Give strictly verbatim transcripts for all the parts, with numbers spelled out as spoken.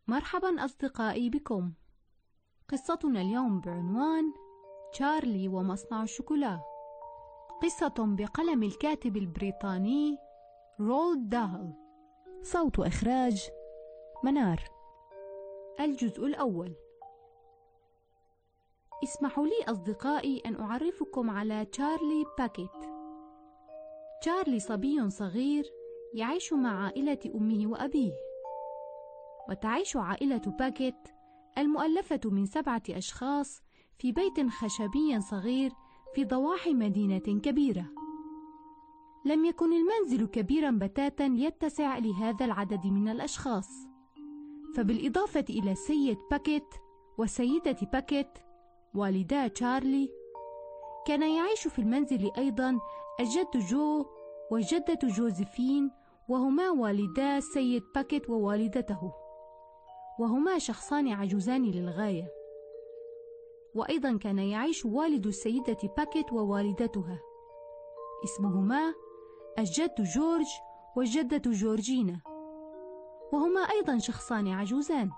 مرحبا أصدقائي بكم. قصتنا اليوم بعنوان تشارلي ومصنع الشوكولا، قصة بقلم الكاتب البريطاني رولد داهل، صوت إخراج منار. الجزء الأول. اسمحوا لي أصدقائي أن أعرفكم على تشارلي باكيت. تشارلي صبي صغير يعيش مع عائلة أمه وأبيه، وتعيش عائلة باكيت المؤلفة من سبعة أشخاص في بيت خشبي صغير في ضواحي مدينة كبيرة. لم يكن المنزل كبيرا بتاتا يتسع لهذا العدد من الأشخاص، فبالإضافة إلى السيد باكيت والسيدة باكيت والدا تشارلي، كان يعيش في المنزل أيضا الجد جو والجدة جوزيفين، وهما والدا السيد باكيت ووالدته، وهما شخصان عجوزان للغاية. وأيضا كان يعيش والد السيدة باكيت ووالدتها، اسمهما الجد جورج والجدة جورجينا، وهما أيضا شخصان عجوزان.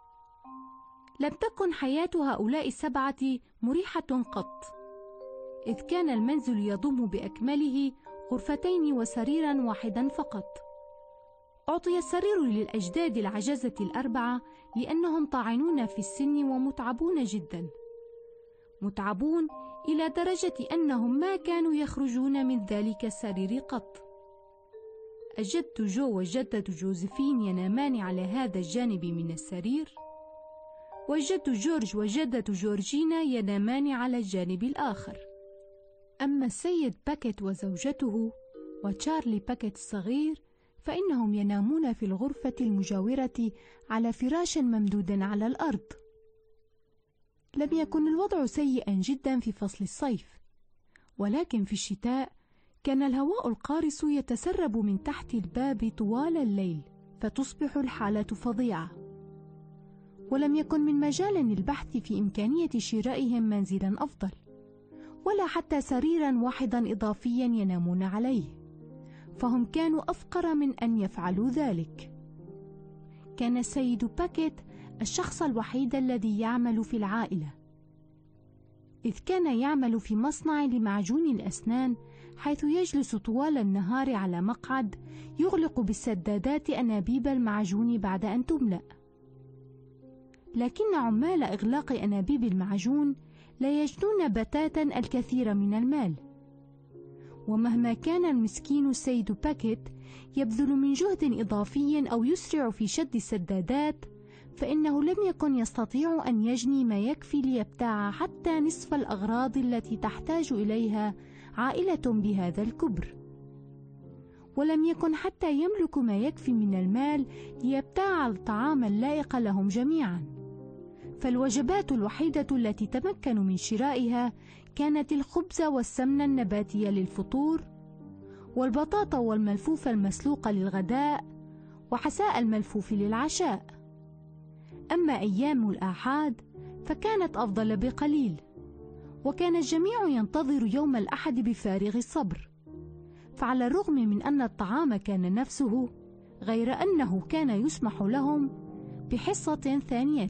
لم تكن حياة هؤلاء السبعة مريحة قط، إذ كان المنزل يضم بأكمله غرفتين وسريرا واحدا فقط. أعطي السرير للأجداد العجزة الأربعة لأنهم طاعنون في السن ومتعبون جدا، متعبون إلى درجة أنهم ما كانوا يخرجون من ذلك السرير قط. الجد جو والجدة جوزيفين ينامان على هذا الجانب من السرير، والجد جورج والجدة جورجينا ينامان على الجانب الآخر. أما السيد باكيت وزوجته وتشارلي باكيت الصغير فإنهم ينامون في الغرفة المجاورة على فراش ممدود على الأرض. لم يكن الوضع سيئا جدا في فصل الصيف، ولكن في الشتاء كان الهواء القارس يتسرب من تحت الباب طوال الليل، فتصبح الحالة فظيعة. ولم يكن من مجال للبحث في إمكانية شرائهم منزلا أفضل، ولا حتى سريرا واحدا إضافيا ينامون عليه، فهم كانوا أفقر من أن يفعلوا ذلك. كان السيد باكيت الشخص الوحيد الذي يعمل في العائلة، إذ كان يعمل في مصنع لمعجون الأسنان، حيث يجلس طوال النهار على مقعد يغلق بالسدادات أنابيب المعجون بعد أن تملأ. لكن عمال إغلاق أنابيب المعجون لا يجنون بتاتا الكثير من المال، ومهما كان المسكين السيد باكيت يبذل من جهد إضافي أو يسرع في شد السدادات، فإنه لم يكن يستطيع أن يجني ما يكفي ليبتاع حتى نصف الأغراض التي تحتاج إليها عائلة بهذا الكبر، ولم يكن حتى يملك ما يكفي من المال ليبتاع الطعام اللائق لهم جميعا. فالوجبات الوحيدة التي تمكنوا من شرائها كانت الخبز والسمن النباتية للفطور، والبطاطا والملفوف المسلوق للغداء، وحساء الملفوف للعشاء. أما أيام الآحاد فكانت أفضل بقليل، وكان الجميع ينتظر يوم الأحد بفارغ الصبر، فعلى الرغم من أن الطعام كان نفسه، غير أنه كان يسمح لهم بحصة ثانية.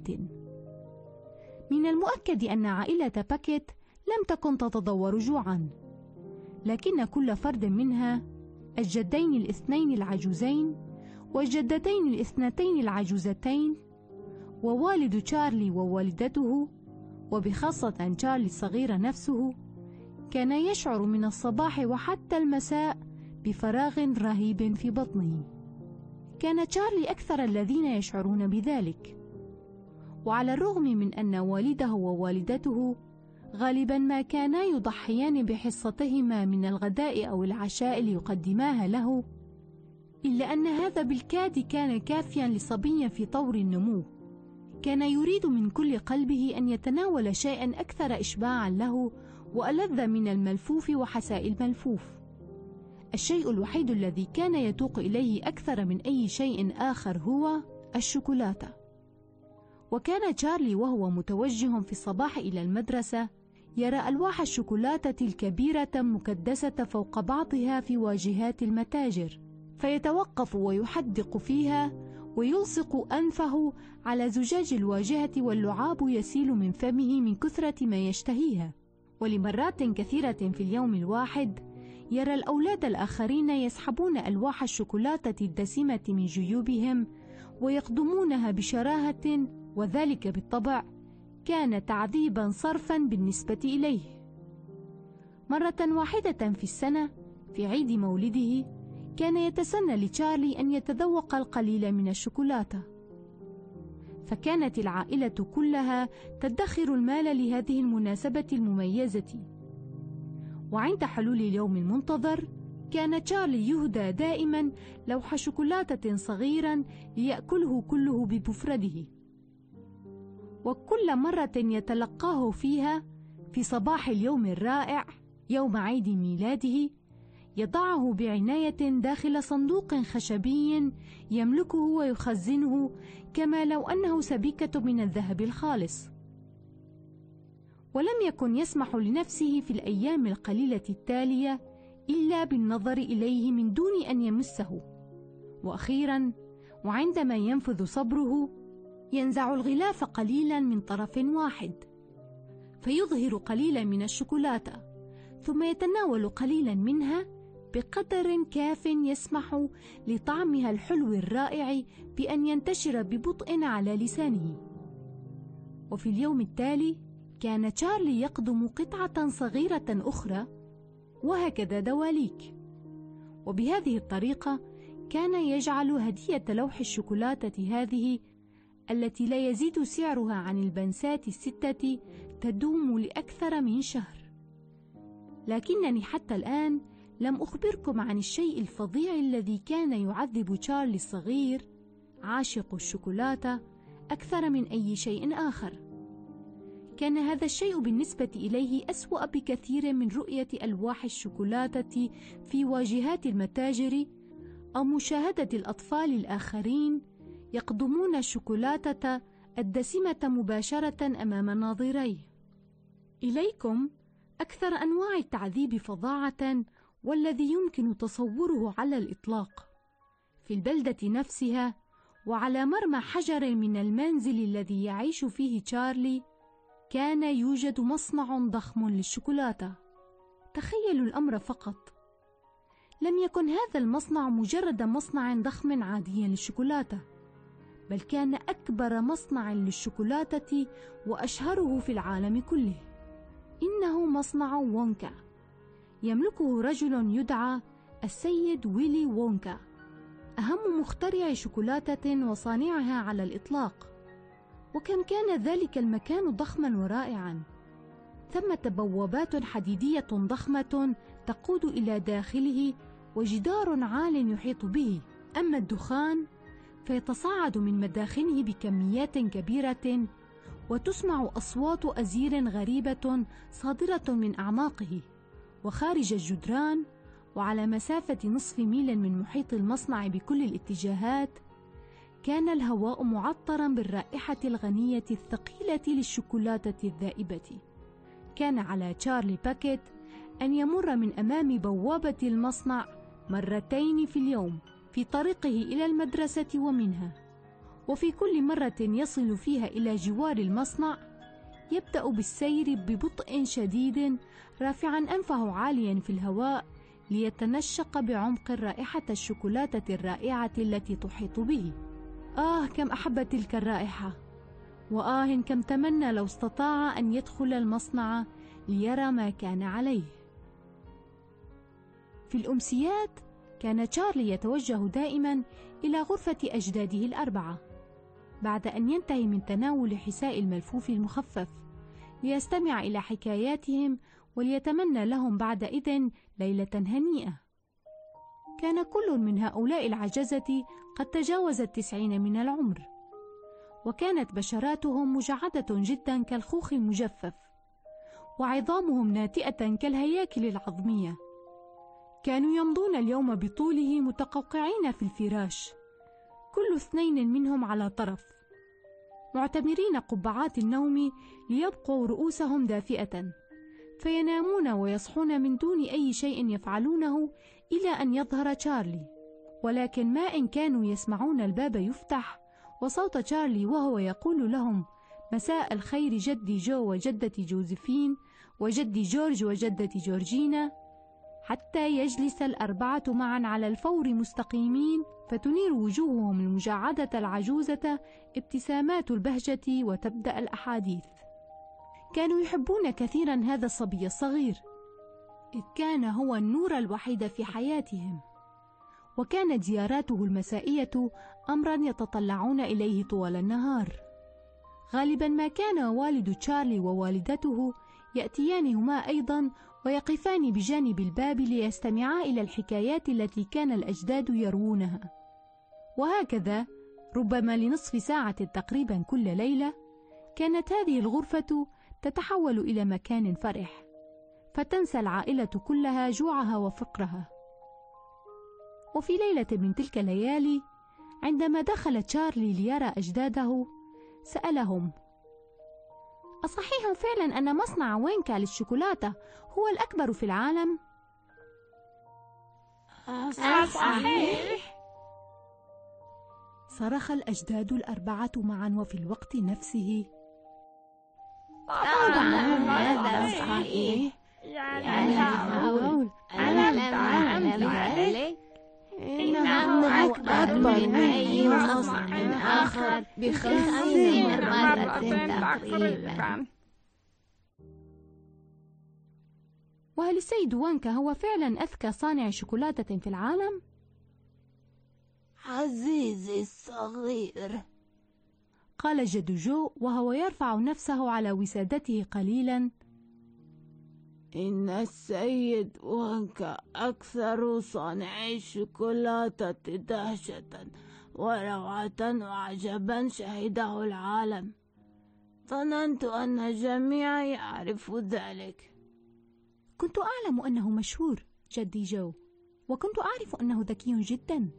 من المؤكد أن عائلة باكيت لم تكن تتضور جوعا، لكن كل فرد منها، الجدين الاثنين العجوزين والجدتين الاثنتين العجوزتين ووالد تشارلي ووالدته، وبخاصة تشارلي الصغير نفسه، كان يشعر من الصباح وحتى المساء بفراغ رهيب في بطنه. كان تشارلي أكثر الذين يشعرون بذلك، وعلى الرغم من أن والده ووالدته غالبا ما كانا يضحيان بحصتهما من الغداء أو العشاء ليقدماها له، إلا أن هذا بالكاد كان كافيا لصبي في طور النمو. كان يريد من كل قلبه أن يتناول شيئا أكثر إشباعا له وألذ من الملفوف وحساء الملفوف. الشيء الوحيد الذي كان يتوق إليه أكثر من أي شيء آخر هو الشوكولاتة. وكان تشارلي وهو متوجه في الصباح إلى المدرسة يرى ألواح الشوكولاتة الكبيرة مكدسة فوق بعضها في واجهات المتاجر، فيتوقف ويحدق فيها ويلصق أنفه على زجاج الواجهة واللعاب يسيل من فمه من كثرة ما يشتهيها. ولمرات كثيرة في اليوم الواحد يرى الأولاد الآخرين يسحبون ألواح الشوكولاتة الدسمة من جيوبهم ويقدمونها بشراهة، وذلك بالطبع كان تعذيبا صرفا بالنسبة إليه. مرة واحدة في السنة في عيد مولده كان يتسنى لتشارلي أن يتذوق القليل من الشوكولاتة، فكانت العائلة كلها تدخر المال لهذه المناسبة المميزة. وعند حلول اليوم المنتظر كان تشارلي يهدى دائما لوح شوكولاتة صغيرا ليأكله كله بمفرده، وكل مرة يتلقاه فيها في صباح اليوم الرائع يوم عيد ميلاده يضعه بعناية داخل صندوق خشبي يملكه ويخزنه كما لو أنه سبيكة من الذهب الخالص. ولم يكن يسمح لنفسه في الأيام القليلة التالية إلا بالنظر إليه من دون أن يمسه. وأخيرا وعندما ينفذ صبره ينزع الغلاف قليلا من طرف واحد فيظهر قليلا من الشوكولاتة، ثم يتناول قليلا منها بقدر كاف يسمح لطعمها الحلو الرائع بأن ينتشر ببطء على لسانه. وفي اليوم التالي كان تشارلي يقدم قطعة صغيرة أخرى، وهكذا دواليك. وبهذه الطريقة كان يجعل هدية لوح الشوكولاتة هذه التي لا يزيد سعرها عن البنسات الستة تدوم لأكثر من شهر. لكنني حتى الآن لم أخبركم عن الشيء الفظيع الذي كان يعذب تشارلي الصغير عاشق الشوكولاتة أكثر من أي شيء آخر. كان هذا الشيء بالنسبة إليه أسوأ بكثير من رؤية ألواح الشوكولاتة في واجهات المتاجر أو مشاهدة الأطفال الآخرين يقدمون الشوكولاتة الدسمة مباشرة أمام ناظريه. إليكم أكثر أنواع التعذيب فظاعة والذي يمكن تصوره على الإطلاق. في البلدة نفسها وعلى مرمى حجر من المنزل الذي يعيش فيه تشارلي كان يوجد مصنع ضخم للشوكولاتة. تخيلوا الأمر فقط، لم يكن هذا المصنع مجرد مصنع ضخم عادي للشوكولاتة، بل كان أكبر مصنع للشوكولاتة وأشهره في العالم كله. إنه مصنع وونكا، يملكه رجل يدعى السيد ويلي وونكا، أهم مخترع شوكولاتة وصانعها على الإطلاق. وكم كان ذلك المكان ضخما ورائعا، ثمة بوابات حديدية ضخمة تقود إلى داخله وجدار عال يحيط به. أما الدخان فيتصاعد من مداخنه بكميات كبيرة، وتسمع أصوات أزير غريبة صادرة من أعماقه. وخارج الجدران وعلى مسافة نصف ميل من محيط المصنع بكل الاتجاهات كان الهواء معطرا بالرائحة الغنية الثقيلة للشوكولاتة الذائبة. كان على تشارلي باكيت أن يمر من أمام بوابة المصنع مرتين في اليوم في طريقه إلى المدرسة ومنها، وفي كل مرة يصل فيها إلى جوار المصنع يبدأ بالسير ببطء شديد رافعا أنفه عاليا في الهواء ليتنشق بعمق رائحة الشوكولاتة الرائعة التي تحيط به. آه كم أحب تلك الرائحة، وآه كم تمنى لو استطاع أن يدخل المصنع ليرى ما كان عليه. في الأمسيات كان تشارلي يتوجه دائما إلى غرفة أجداده الأربعة بعد أن ينتهي من تناول حساء الملفوف المخفف ليستمع إلى حكاياتهم وليتمنى لهم بعدئذ ليلة هنيئة. كان كل من هؤلاء العجزة قد تجاوز التسعين من العمر، وكانت بشراتهم مجعدة جدا كالخوخ المجفف، وعظامهم ناتئة كالهياكل العظمية. كانوا يمضون اليوم بطوله متقوقعين في الفراش، كل اثنين منهم على طرف، معتبرين قبعات النوم ليبقوا رؤوسهم دافئة، فينامون ويصحون من دون أي شيء يفعلونه إلى أن يظهر تشارلي. ولكن ما إن كانوا يسمعون الباب يفتح وصوت تشارلي وهو يقول لهم: مساء الخير جدي جو وجدتي جوزيفين وجدي جورج وجدتي جورجينا، حتى يجلس الأربعة معا على الفور مستقيمين، فتنير وجوههم المجعدة العجوزة ابتسامات البهجة وتبدأ الأحاديث. كانوا يحبون كثيرا هذا الصبي الصغير، إذ كان هو النور الوحيد في حياتهم، وكانت زياراته المسائية أمرا يتطلعون إليه طوال النهار. غالبا ما كان والد تشارلي ووالدته يأتيان هما أيضا ويقفان بجانب الباب ليستمعا إلى الحكايات التي كان الأجداد يروونها. وهكذا ربما لنصف ساعة تقريبا كل ليلة كانت هذه الغرفة تتحول إلى مكان فرح، فتنسى العائلة كلها جوعها وفقرها. وفي ليلة من تلك الليالي عندما دخل تشارلي ليرى أجداده سألهم: أصحيح فعلا أن مصنع وينكا للشوكولاتة هو الأكبر في العالم؟ صحيح. صرخ الأجداد الأربعة معا وفي الوقت نفسه: طبعا هذا صحيح. يعني أقول أنا لم أعلم ذلك. إنه أكبر من أي مصنع آخر بخمسين مرة تقريبا. وهل السيد وانكا هو فعلا أذكى صانع شوكولاتة في العالم؟ عزيزي الصغير، قال جد جو وهو يرفع نفسه على وسادته قليلا: إن السيد وانكا أكثر صانعي الشوكولاتة دهشة وروعة وعجبا شهده العالم. ظننت أن الجميع يعرف ذلك. كنت أعلم أنه مشهور جدي جو، وكنت أعرف أنه ذكي جدا.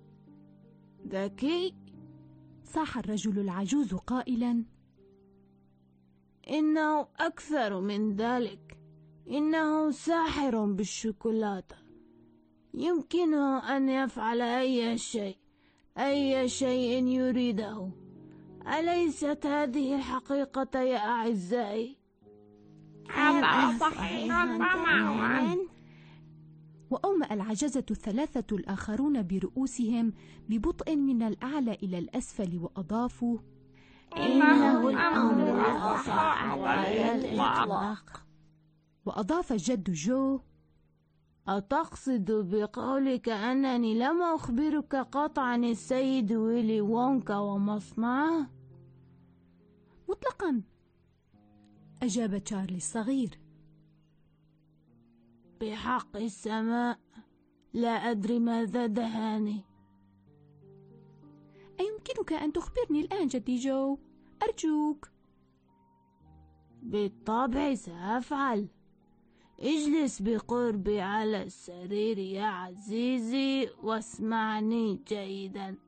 ذكي؟ صاح الرجل العجوز قائلا: إنه أكثر من ذلك، إنه ساحر بالشوكولاتة. يمكنه أن يفعل أي شيء، أي شيء يريده. أليست هذه الحقيقة يا أعزائي؟ هذا صحيح تماما. وأومأ العجزة الثلاثة الآخرون برؤوسهم ببطء من الأعلى إلى الأسفل وأضافوا: إنه الأمر الأصعب على الإطلاق. وأضاف جد جو: أتقصد بقولك أنني لم أخبرك قطعا السيد ويلي وونكا ومصنعه؟ مطلقا، أجاب تشارلي الصغير. بحق السماء لا أدري ماذا دهاني. أيمكنك أن تخبرني الآن جدي جو؟ أرجوك. بالطبع سأفعل. اجلس بقربي على السرير يا عزيزي واسمعني جيدا.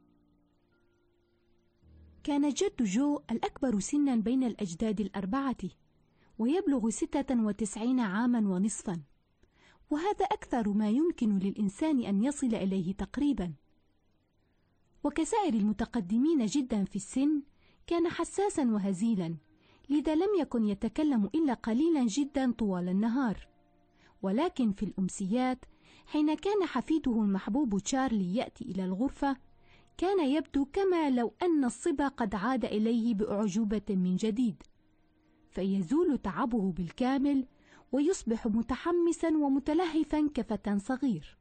كان جد جو الأكبر سنا بين الأجداد الأربعة، ويبلغ ستة وتسعين عاما ونصفا، وهذا أكثر ما يمكن للإنسان أن يصل إليه تقريبا. وكسائر المتقدمين جدا في السن كان حساسا وهزيلا، لذا لم يكن يتكلم إلا قليلا جدا طوال النهار. ولكن في الأمسيات حين كان حفيده المحبوب تشارلي يأتي إلى الغرفة، كان يبدو كما لو أن الصبا قد عاد إليه بأعجوبة من جديد، فيزول تعبه بالكامل ويصبح متحمسا ومتلهفا كفتى صغير.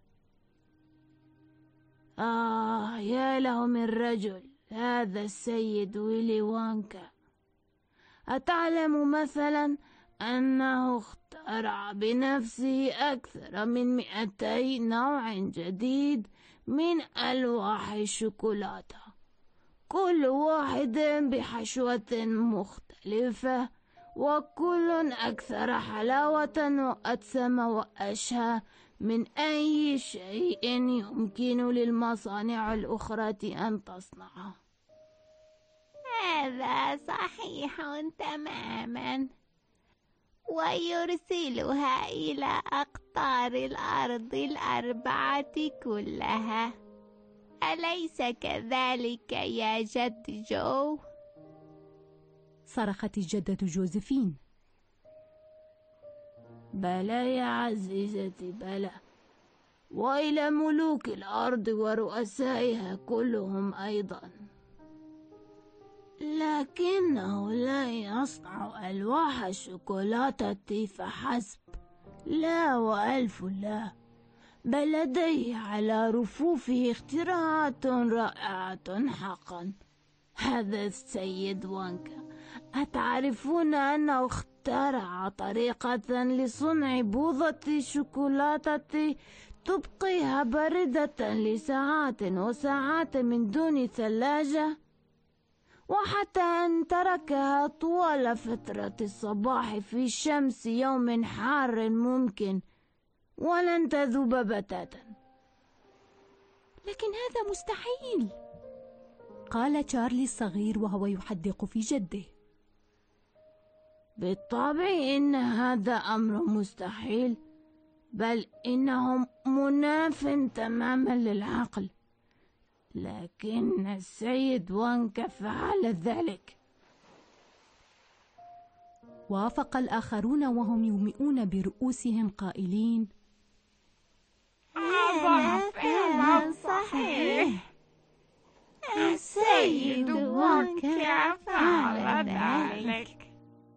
آه يا له من رجل هذا السيد ويلي وونكا. أتعلم مثلا أنه اخترع بنفسه أكثر من مئتي نوع جديد من ألواح الشوكولاتة، كل واحد بحشوة مختلفة، وكل أكثر حلاوة وأدسم وأشهى من أي شيء يمكن للمصانع الأخرى أن تصنعه. هذا صحيح تماما، ويرسلها إلى أقطار الأرض الأربعة كلها. أليس كذلك يا جد جو؟ صرخت الجدة جوزفين. بلى يا عزيزتي بلى، وإلى ملوك الأرض ورؤسائها كلهم أيضا، لكنه لا يصنع ألواح الشوكولاتة فحسب، لا وألف لا، بل لديه على رفوفه اختراعات رائعة حقا. هذا السيد وانكا، أتعرفون أنه اخترع طريقة لصنع بوظة الشوكولاتة تبقيها باردة لساعات وساعات من دون ثلاجة، وحتى أن تركها طوال فترة الصباح في شمس يوم حار ممكن ولن تذوب بتاتا. لكن هذا مستحيل، قال تشارلي الصغير وهو يحدق في جده. بالطبع إن هذا أمر مستحيل، بل إنه مناف تماما للعقل، لكن السيد وانكا فعل ذلك. وافق الآخرون وهم يومئون برؤوسهم قائلين: هذا فعلا صحيح، السيد وانكا فعل ذلك.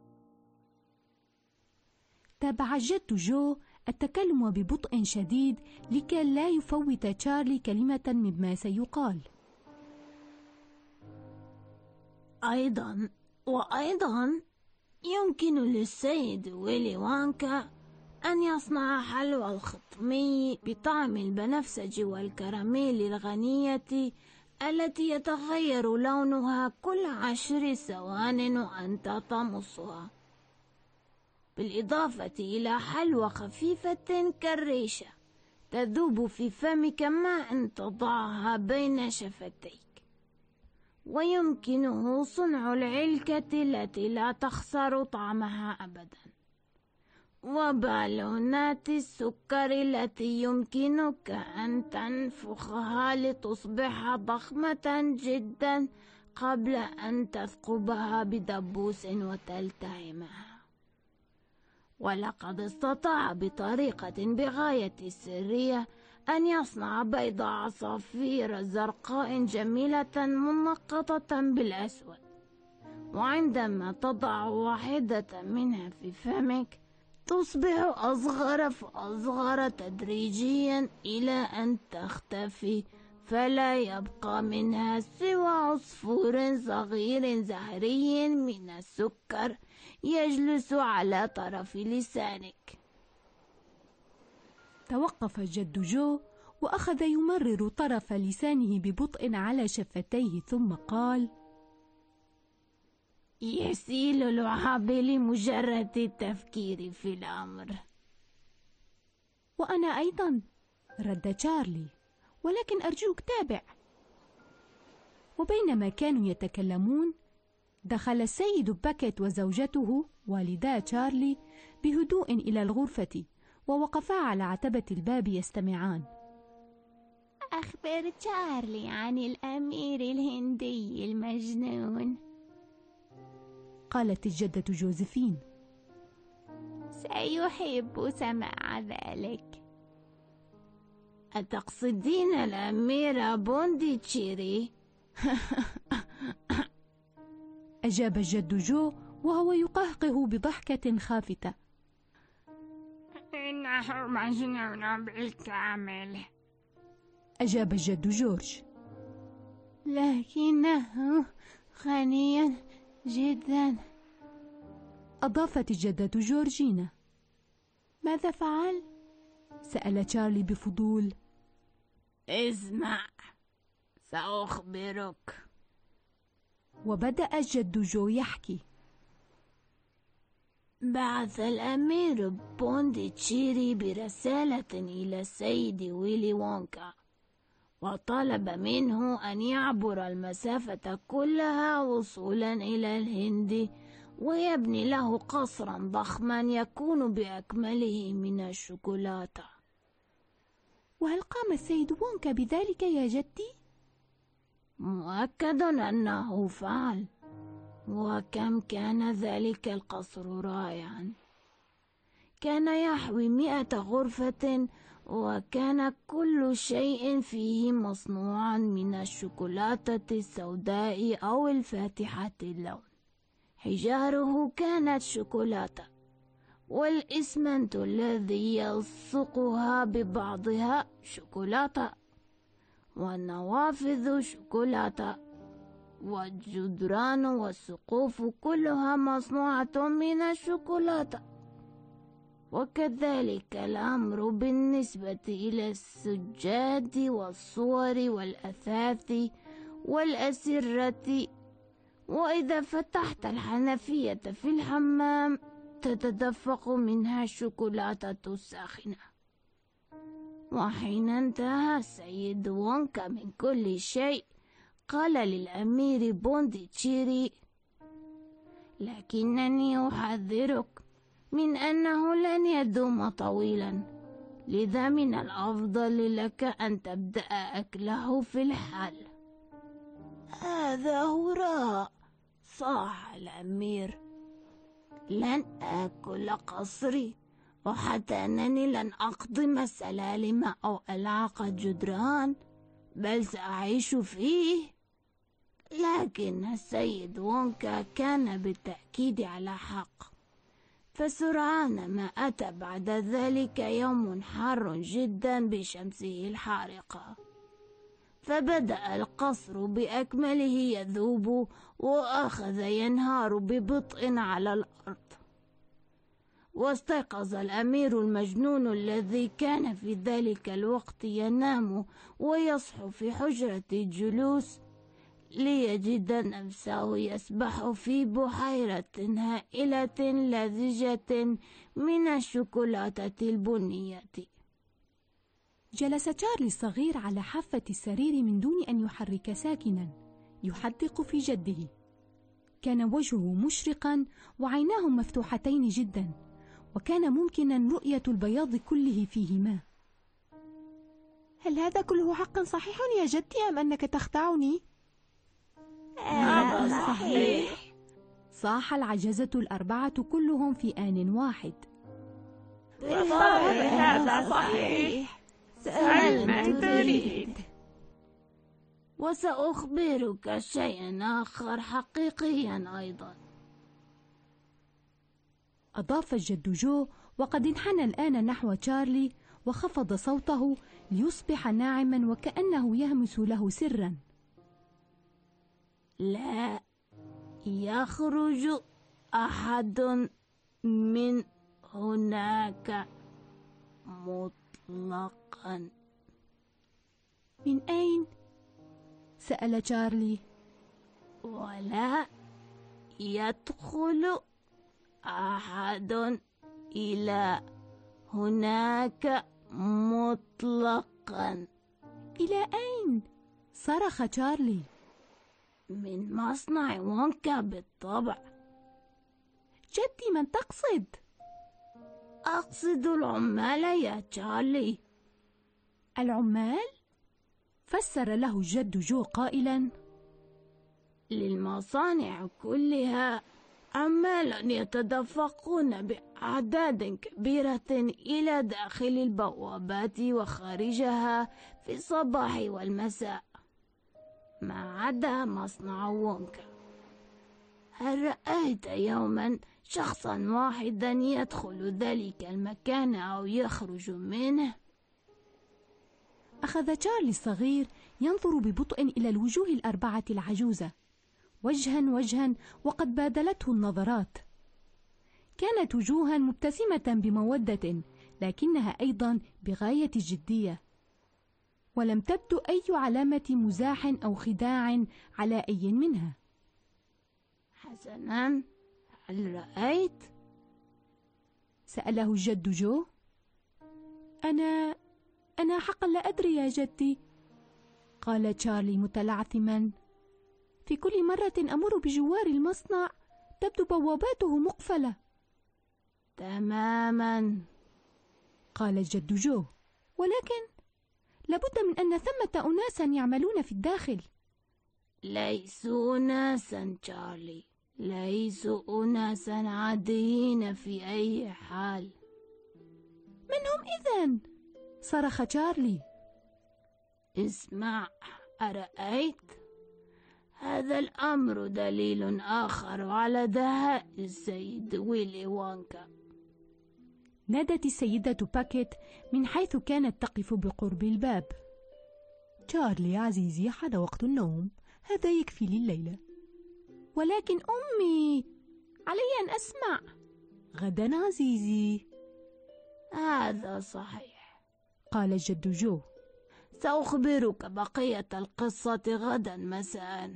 تابع الجد جو التكلم ببطء شديد لكي لا يفوت تشارلي كلمة مما سيقال. أيضا وأيضا يمكن للسيد ويلي وانكا أن يصنع حلوى الخطمي بطعم البنفسج والكراميل الغنية التي يتغير لونها كل عشر ثوان وأنت تمصها، بالإضافة إلى حلوى خفيفة كالريشة تذوب في فمك ما أن تضعها بين شفتيك. ويمكنه صنع العلكة التي لا تخسر طعمها أبدا، وبالونات السكر التي يمكنك أن تنفخها لتصبح ضخمة جدا قبل أن تثقبها بدبوس وتلتهمها. ولقد استطاع بطريقة بغاية السرية أن يصنع بيض عصافير زرقاء جميلة منقطة بالأسود، وعندما تضع واحدة منها في فمك تصبح أصغر فأصغر تدريجيا إلى أن تختفي، فلا يبقى منها سوى عصفور صغير زهري من السكر يجلس على طرف لسانك. توقف الجد جو وأخذ يمرر طرف لسانه ببطء على شفتيه، ثم قال: يسيل العاب لمجرد التفكير في الأمر. وأنا أيضا، رد تشارلي، ولكن أرجوك تابع. وبينما كانوا يتكلمون دخل السيد باكيت وزوجته والدا تشارلي بهدوء إلى الغرفة، ووقفا على عتبة الباب يستمعان. أخبر تشارلي عن الأمير الهندي المجنون، قالت الجدة جوزفين. سيحب سماع ذلك. أتقصدين الأمير بونديتشيري؟ أجاب الجد جو وهو يقهقه بضحكة خافتة. إنه مجنون بالكامل، أجاب الجد جورج. لكنه غني جدا، أضافت الجدة جورجينا. ماذا فعل؟ سأل تشارلي بفضول. اسمع، سأخبرك. وبدأ الجد جو يحكي. بعث الأمير بونديتشيري برسالة إلى السيد ويلي وونكا، وطلب منه أن يعبر المسافة كلها وصولا إلى الهند، ويبني له قصرا ضخما يكون بأكمله من الشوكولاتة. وهل قام السيد وونكا بذلك يا جدي؟ مؤكد أنه فعل. وكم كان ذلك القصر رائعا! كان يحوي مئة غرفة، وكان كل شيء فيه مصنوعا من الشوكولاتة السوداء أو الفاتحة اللون. حجاره كانت شوكولاتة، والإسمنت الذي يلصقها ببعضها شوكولاتة، والنوافذ شوكولاتة، والجدران والسقوف كلها مصنوعة من الشوكولاتة. وكذلك الأمر بالنسبة إلى السجاد والصور والأثاث والأسرة. وإذا فتحت الحنفية في الحمام تتدفق منها الشوكولاتة الساخنة. وحين انتهى السيد وونكا من كل شيء قال للأمير بونديتشيري: لكنني أحذرك من أنه لن يدوم طويلا، لذا من الأفضل لك أن تبدأ أكله في الحال. هذا هراء، صاح الأمير. لن آكل قصري، وحتى أنني لن أقضم السلالم أو ألعق الجدران، بل سأعيش فيه. لكن السيد وونكا كان بالتأكيد على حق، فسرعان ما أتى بعد ذلك يوم حار جدا بشمسه الحارقة، فبدأ القصر بأكمله يذوب وأخذ ينهار ببطء على الأرض. واستيقظ الأمير المجنون الذي كان في ذلك الوقت ينام ويصحو في حجرة الجلوس ليجد نفسه يسبح في بحيرة هائلة لزجة من الشوكولاتة البنية. جلس تشارلي الصغير على حافة السرير من دون أن يحرك ساكنا، يحدق في جده. كان وجهه مشرقا وعيناه مفتوحتين جدا، وكان ممكنا رؤية البياض كله فيهما. هل هذا كله حقا صحيح يا جدي أم أنك تخدعني؟ هذا صحيح، صاح العجزة الأربعة كلهم في آن واحد. بالطبع هذا صحيح، سل من تريد. وسأخبرك شيئا آخر حقيقيا أيضا، أضاف الجد جو، وقد انحنى الآن نحو تشارلي وخفض صوته ليصبح ناعما وكأنه يهمس له سرا. لا يخرج أحد من هناك مطلقا. من أين؟ سأل تشارلي. ولا يدخل أحد إلى هناك مطلقا. إلى أين؟ صرخ تشارلي. من مصنع وونكا بالطبع. جدي، من تقصد؟ أقصد العمال يا تشارلي. العمال؟ فسر له الجد جو قائلا: للمصانع كلها عمال يتدفقون بأعداد كبيرة إلى داخل البوابات وخارجها في الصباح والمساء، ما عدا مصنع وونكا. هل رأيت يوما شخصا واحدا يدخل ذلك المكان أو يخرج منه؟ أخذ تشارلي الصغير ينظر ببطء إلى الوجوه الأربعة العجوزة، وجها وجها، وقد بادلته النظرات. كانت وجوها مبتسمة بمودة، لكنها أيضا بغاية الجدية، ولم تبدو أي علامة مزاح أو خداع على أي منها. حسنا، هل رأيت؟ سأله الجد جو. أنا أنا حقا لا أدري يا جدي، قال تشارلي متلعثما. في كل مرة أمر بجوار المصنع تبدو بواباته مقفلة. تماما، قال الجد جو، ولكن لابد من أن ثمة أناسا يعملون في الداخل. ليسوا أناسا تشارلي، ليسوا أناسا عاديين في أي حال. من هم إذن؟ صرخ تشارلي. اسمع، أرأيت؟ هذا الأمر دليل آخر على دهاء السيد ويلي وونكا. نادت السيدة باكيت من حيث كانت تقف بقرب الباب. تشارلي عزيزي، حان وقت النوم، هذا يكفي لليلة. ولكن أمي، علي أن أسمع. غدا عزيزي. هذا صحيح، قال الجد جو. سأخبرك بقية القصة غدا مساء.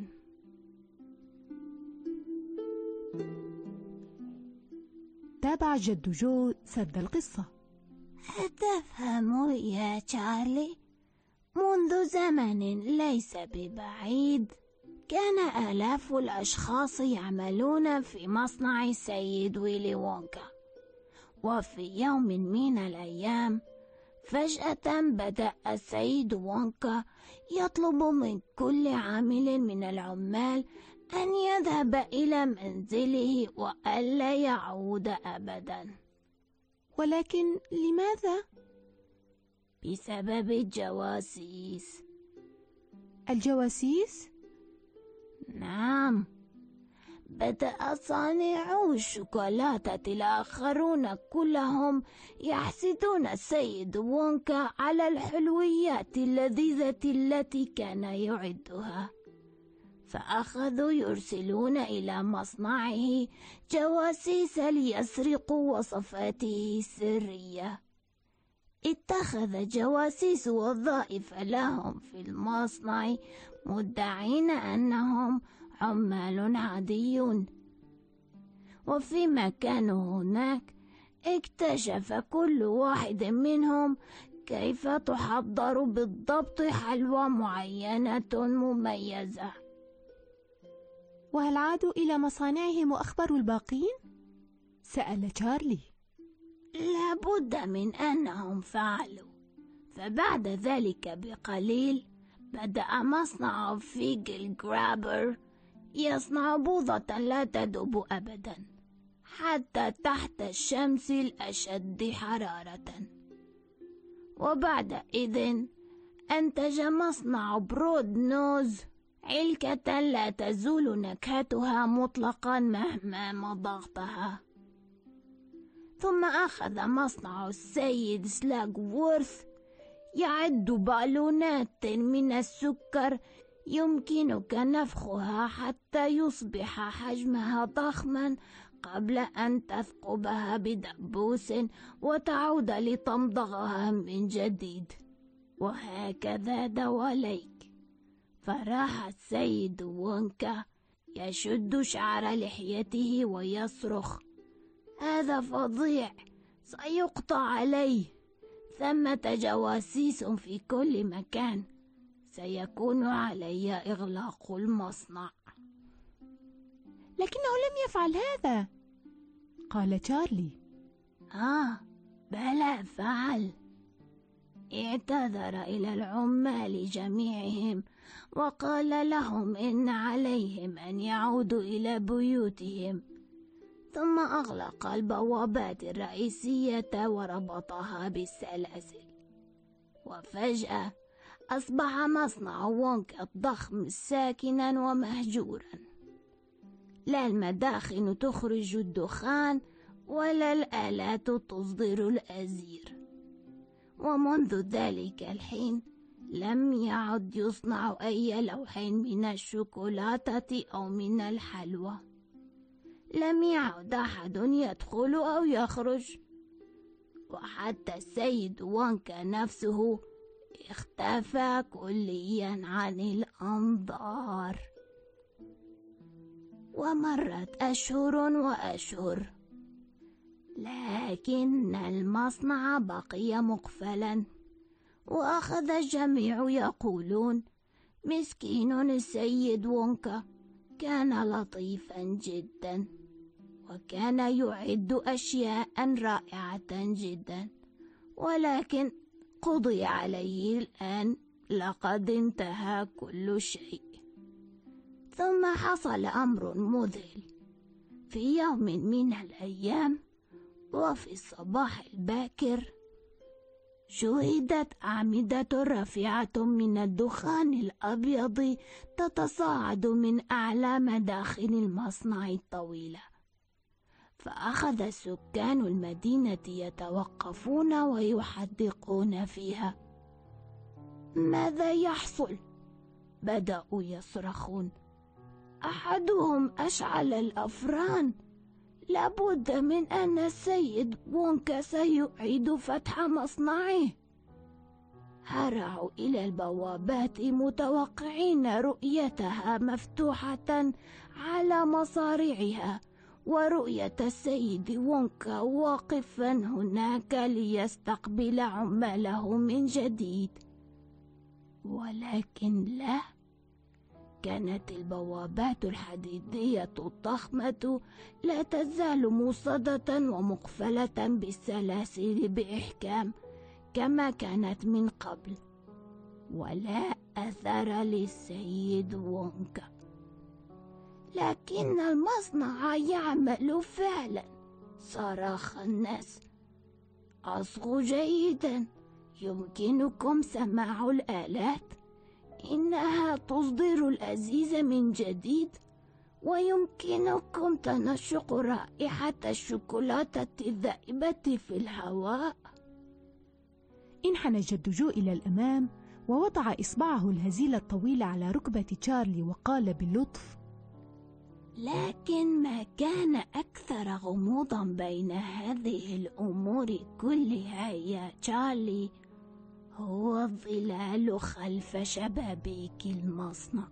تابع الجد جو سرد القصة. أتفهم يا تشارلي؟ منذ زمن ليس ببعيد كان آلاف الأشخاص يعملون في مصنع السيد ويلي وونكا، وفي يوم من الأيام فجأة بدأ السيد وونكا يطلب من كل عامل من العمال أن يذهب إلى منزله وألا يعود أبدا. ولكن لماذا؟ بسبب الجواسيس. الجواسيس؟ نعم، بدأ صانعو الشوكولاتة الآخرون كلهم يحسدون السيد وونكا على الحلويات اللذيذة التي كان يعدها، فأخذوا يرسلون إلى مصنعه جواسيس ليسرقوا وصفاته السرية. اتخذ جواسيس وظائف لهم في المصنع مدعين أنهم عمال عاديون، وفيما كانوا هناك اكتشف كل واحد منهم كيف تحضر بالضبط حلوى معينة مميزة. وهل عادوا إلى مصانعهم وأخبروا الباقين؟ سأل تشارلي. لابد من أنهم فعلوا، فبعد ذلك بقليل بدأ مصنع فيجل جرابر يصنع بوظة لا تذوب أبدا حتى تحت الشمس الأشد حرارة. وبعد إذن أنتج مصنع برود نوز علكة لا تزول نكهتها مطلقا مهما مضغتها. ثم أخذ مصنع السيد سلاغورث يعد بالونات من السكر يمكنك نفخها حتى يصبح حجمها ضخما قبل أن تثقبها بدبوس وتعود لتمضغها من جديد، وهكذا دواليك. فراح السيد وونكا يشد شعر لحيته ويصرخ: هذا فظيع، سيقطع عليه، ثمة جواسيس في كل مكان، سيكون علي إغلاق المصنع. لكنه لم يفعل هذا، قال تشارلي. آه بلى فعل. اعتذر إلى العمال جميعهم وقال لهم إن عليهم أن يعودوا إلى بيوتهم، ثم أغلق البوابات الرئيسية وربطها بالسلاسل. وفجأة أصبح مصنع وونكا الضخم ساكنا ومهجورا، لا المداخن تخرج الدخان ولا الآلات تصدر الأزير. ومنذ ذلك الحين لم يعد يصنع أي لوح من الشوكولاتة أو من الحلوى، لم يعد أحد يدخل أو يخرج، وحتى السيد وونكا نفسه اختفى كليا عن الأنظار. ومرت أشهر وأشهر، لكن المصنع بقي مقفلا، وأخذ الجميع يقولون مسكين السيد وونكا، كان لطيفا جدا وكان يعد أشياء رائعة جدا، ولكن قضي عليه الآن، لقد انتهى كل شيء. ثم حصل أمر مذهل. في يوم من الأيام وفي الصباح الباكر شُهدت أعمدة رفيعة من الدخان الأبيض تتصاعد من أعلى مداخل المصنع الطويلة، فأخذ سكان المدينة يتوقفون ويحدقون فيها. ماذا يحصل؟ بدأوا يصرخون. أحدهم أشعل الأفران. لابد من أن السيد وونكا سيعيد فتح مصنعه. هرعوا إلى البوابات متوقعين رؤيتها مفتوحة على مصاريعها، ورؤية السيد وونكا واقفا هناك ليستقبل عماله من جديد. ولكن لا، كانت البوابات الحديدية الضخمة لا تزال موصدة ومقفلة بالسلاسل بإحكام كما كانت من قبل، ولا أثر للسيد وونكا. لكن المصنع يعمل فعلا، صرخ الناس. أصغوا جيدا، يمكنكم سماع الآلات، إنها تصدر الأزيز من جديد، ويمكنكم تنشق رائحة الشوكولاتة الذائبة في الهواء. انحنى جد جو إلى الأمام ووضع إصبعه الهزيل الطويل على ركبة تشارلي وقال بلطف: لكن ما كان أكثر غموضا بين هذه الأمور كلها يا تشارلي هو الظلال خلف شبابيك المصنع.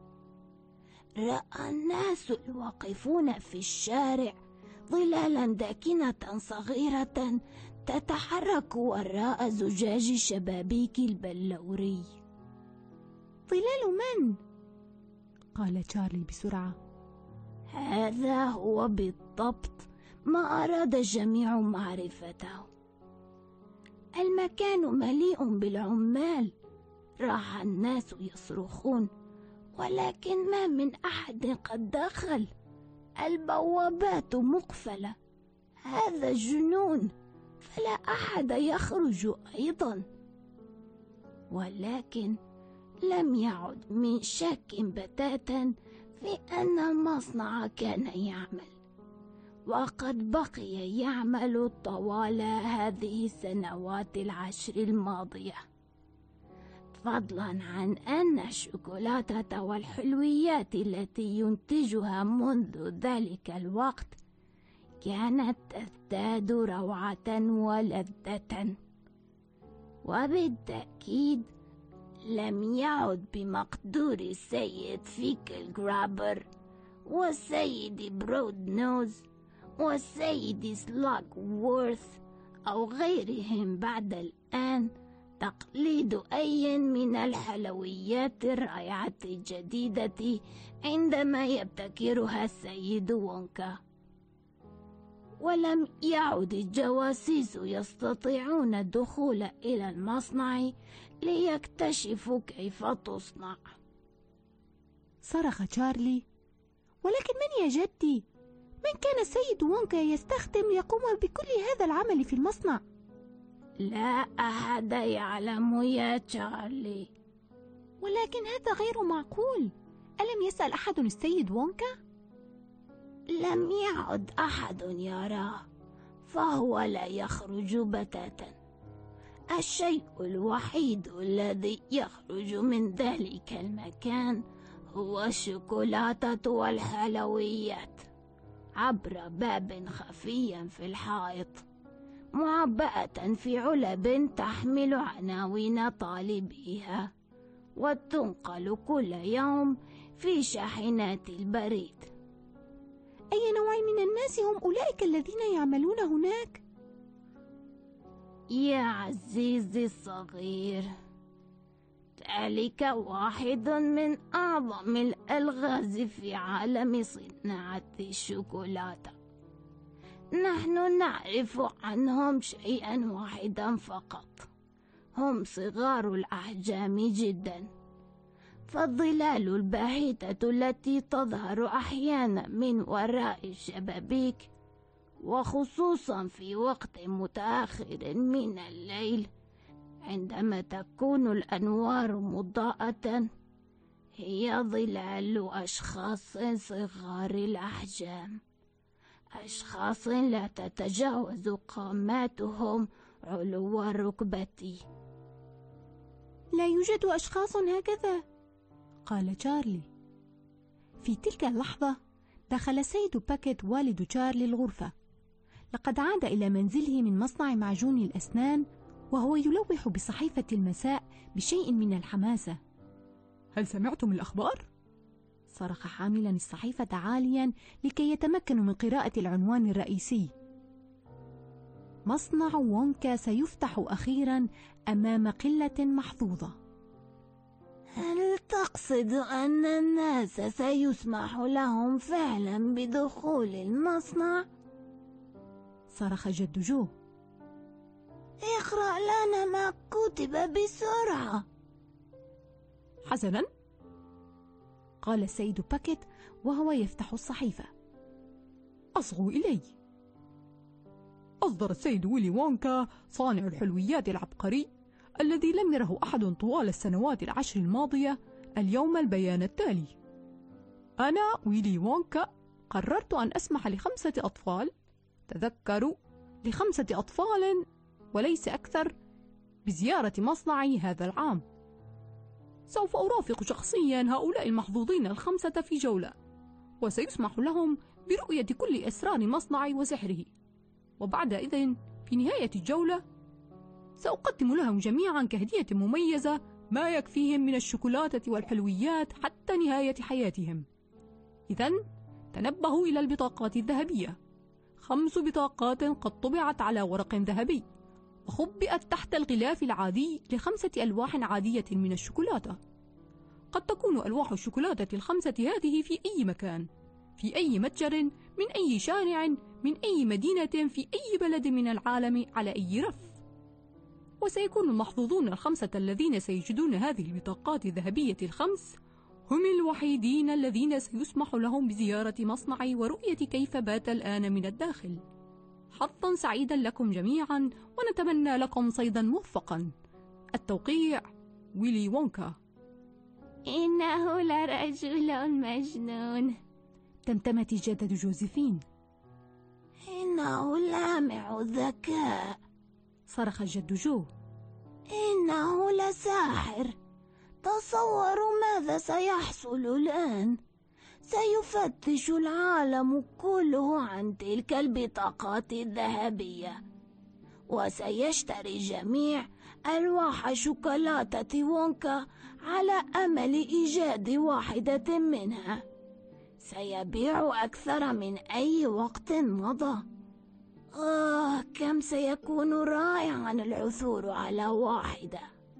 رأى الناس الواقفون في الشارع ظلالا داكنة صغيرة تتحرك وراء زجاج شبابيك البلوري. ظلال من؟ قال تشارلي بسرعة. هذا هو بالضبط ما أراد الجميع معرفته. المكان مليء بالعمال. راح الناس يصرخون، ولكن ما من أحد قد دخل. البوابات مقفلة. هذا جنون، فلا أحد يخرج أيضا. ولكن لم يعد من شك بتاتا في أن المصنع كان يعمل، وقد بقي يعمل طوال هذه السنوات العشر الماضية، فضلا عن أن الشوكولاتة والحلويات التي ينتجها منذ ذلك الوقت كانت تزداد روعة ولذة. وبالتأكيد لم يعد بمقدور السيد فيكل جرابر والسيد برود نوز والسيد سلاغ وورث أو غيرهم بعد الآن تقليد أي من الحلويات الرائعة الجديدة عندما يبتكرها السيد وونكا. ولم يعد الجواسيس يستطيعون الدخول إلى المصنع ليكتشفوا كيف تصنع. صرخ تشارلي: ولكن من يا جدي؟ من كان السيد وونكا يستخدم ليقوم بكل هذا العمل في المصنع؟ لا أحد يعلم يا تشارلي. ولكن هذا غير معقول. ألم يسأل أحد السيد وونكا؟ لم يعد أحد يراه، فهو لا يخرج بتاتا. الشيء الوحيد الذي يخرج من ذلك المكان هو الشوكولاتة والحلويات عبر باب خفي في الحائط، معبأة في علب تحمل عناوين طالبيها، وتنقل كل يوم في شاحنات البريد. أي نوع من الناس هم أولئك الذين يعملون هناك؟ يا عزيزي الصغير، ذلك واحد من أعظم الألغاز في عالم صناعة الشوكولاتة. نحن نعرف عنهم شيئا واحدا فقط: هم صغار الأحجام جدا، فالظلال الباهتة التي تظهر أحيانا من وراء الشبابيك، وخصوصا في وقت متأخر من الليل عندما تكون الأنوار مضاءة، هي ظلال أشخاص صغار الأحجام، أشخاص لا تتجاوز قاماتهم علو ركبتي. لا يوجد أشخاص هكذا، قال تشارلي. في تلك اللحظة دخل سيد باكيت والد تشارلي الغرفة. لقد عاد إلى منزله من مصنع معجون الأسنان، وهو يلوح بصحيفة المساء بشيء من الحماسة. هل سمعتم الأخبار؟ صرخ حاملا الصحيفة عاليا لكي يتمكنوا من قراءة العنوان الرئيسي: مصنع وونكا سيفتح أخيرا أمام قلة محظوظة. هل تقصد أن الناس سيسمح لهم فعلا بدخول المصنع؟ صرخ جد جو. اقرأ لنا ما كتب بسرعة. حسنا، قال السيد باكيت وهو يفتح الصحيفة. أصغوا إلي. أصدر السيد ويلي وونكا صانع الحلويات العبقري الذي لم يره أحد طوال السنوات العشر الماضية اليوم البيان التالي: أنا ويلي وونكا قررت أن أسمح لخمسة أطفال، تذكروا لخمسة أطفال وليس أكثر، بزيارة مصنعي هذا العام. سوف أرافق شخصيا هؤلاء المحظوظين الخمسة في جولة، وسيسمح لهم برؤية كل أسرار مصنعي وسحره، وبعد إذن في نهاية الجولة سأقدم لهم جميعا كهدية مميزة ما يكفيهم من الشوكولاتة والحلويات حتى نهاية حياتهم. إذن تنبهوا إلى البطاقات الذهبية، خمس بطاقات قد طبعت على ورق ذهبي وخبئت تحت الغلاف العادي لخمسة ألواح عادية من الشوكولاتة. قد تكون ألواح الشوكولاتة الخمسة هذه في أي مكان، في أي متجر، من أي شارع، من أي مدينة، في أي بلد من العالم، على أي رف. وسيكون المحظوظون الخمسة الذين سيجدون هذه البطاقات الذهبية الخمس هم الوحيدين الذين سيسمح لهم بزيارة مصنعي ورؤية كيف بات الآن من الداخل. حظا سعيدا لكم جميعا، ونتمنى لكم صيدا موفقا. التوقيع: ويلي وونكا. إنه لرجل مجنون، تمتمت جدة جوزيفين. إنه لامع الذكاء، صرخ جد جو. إنه لساحر. تصوروا ماذا سيحصل الآن. سيفتش العالم كله عن تلك البطاقات الذهبية، وسيشتري جميع ألواح شوكولاتة وونكا على أمل إيجاد واحدة منها. سيبيع أكثر من أي وقت مضى. آه، كم سيكون رائعا العثور على واحدة.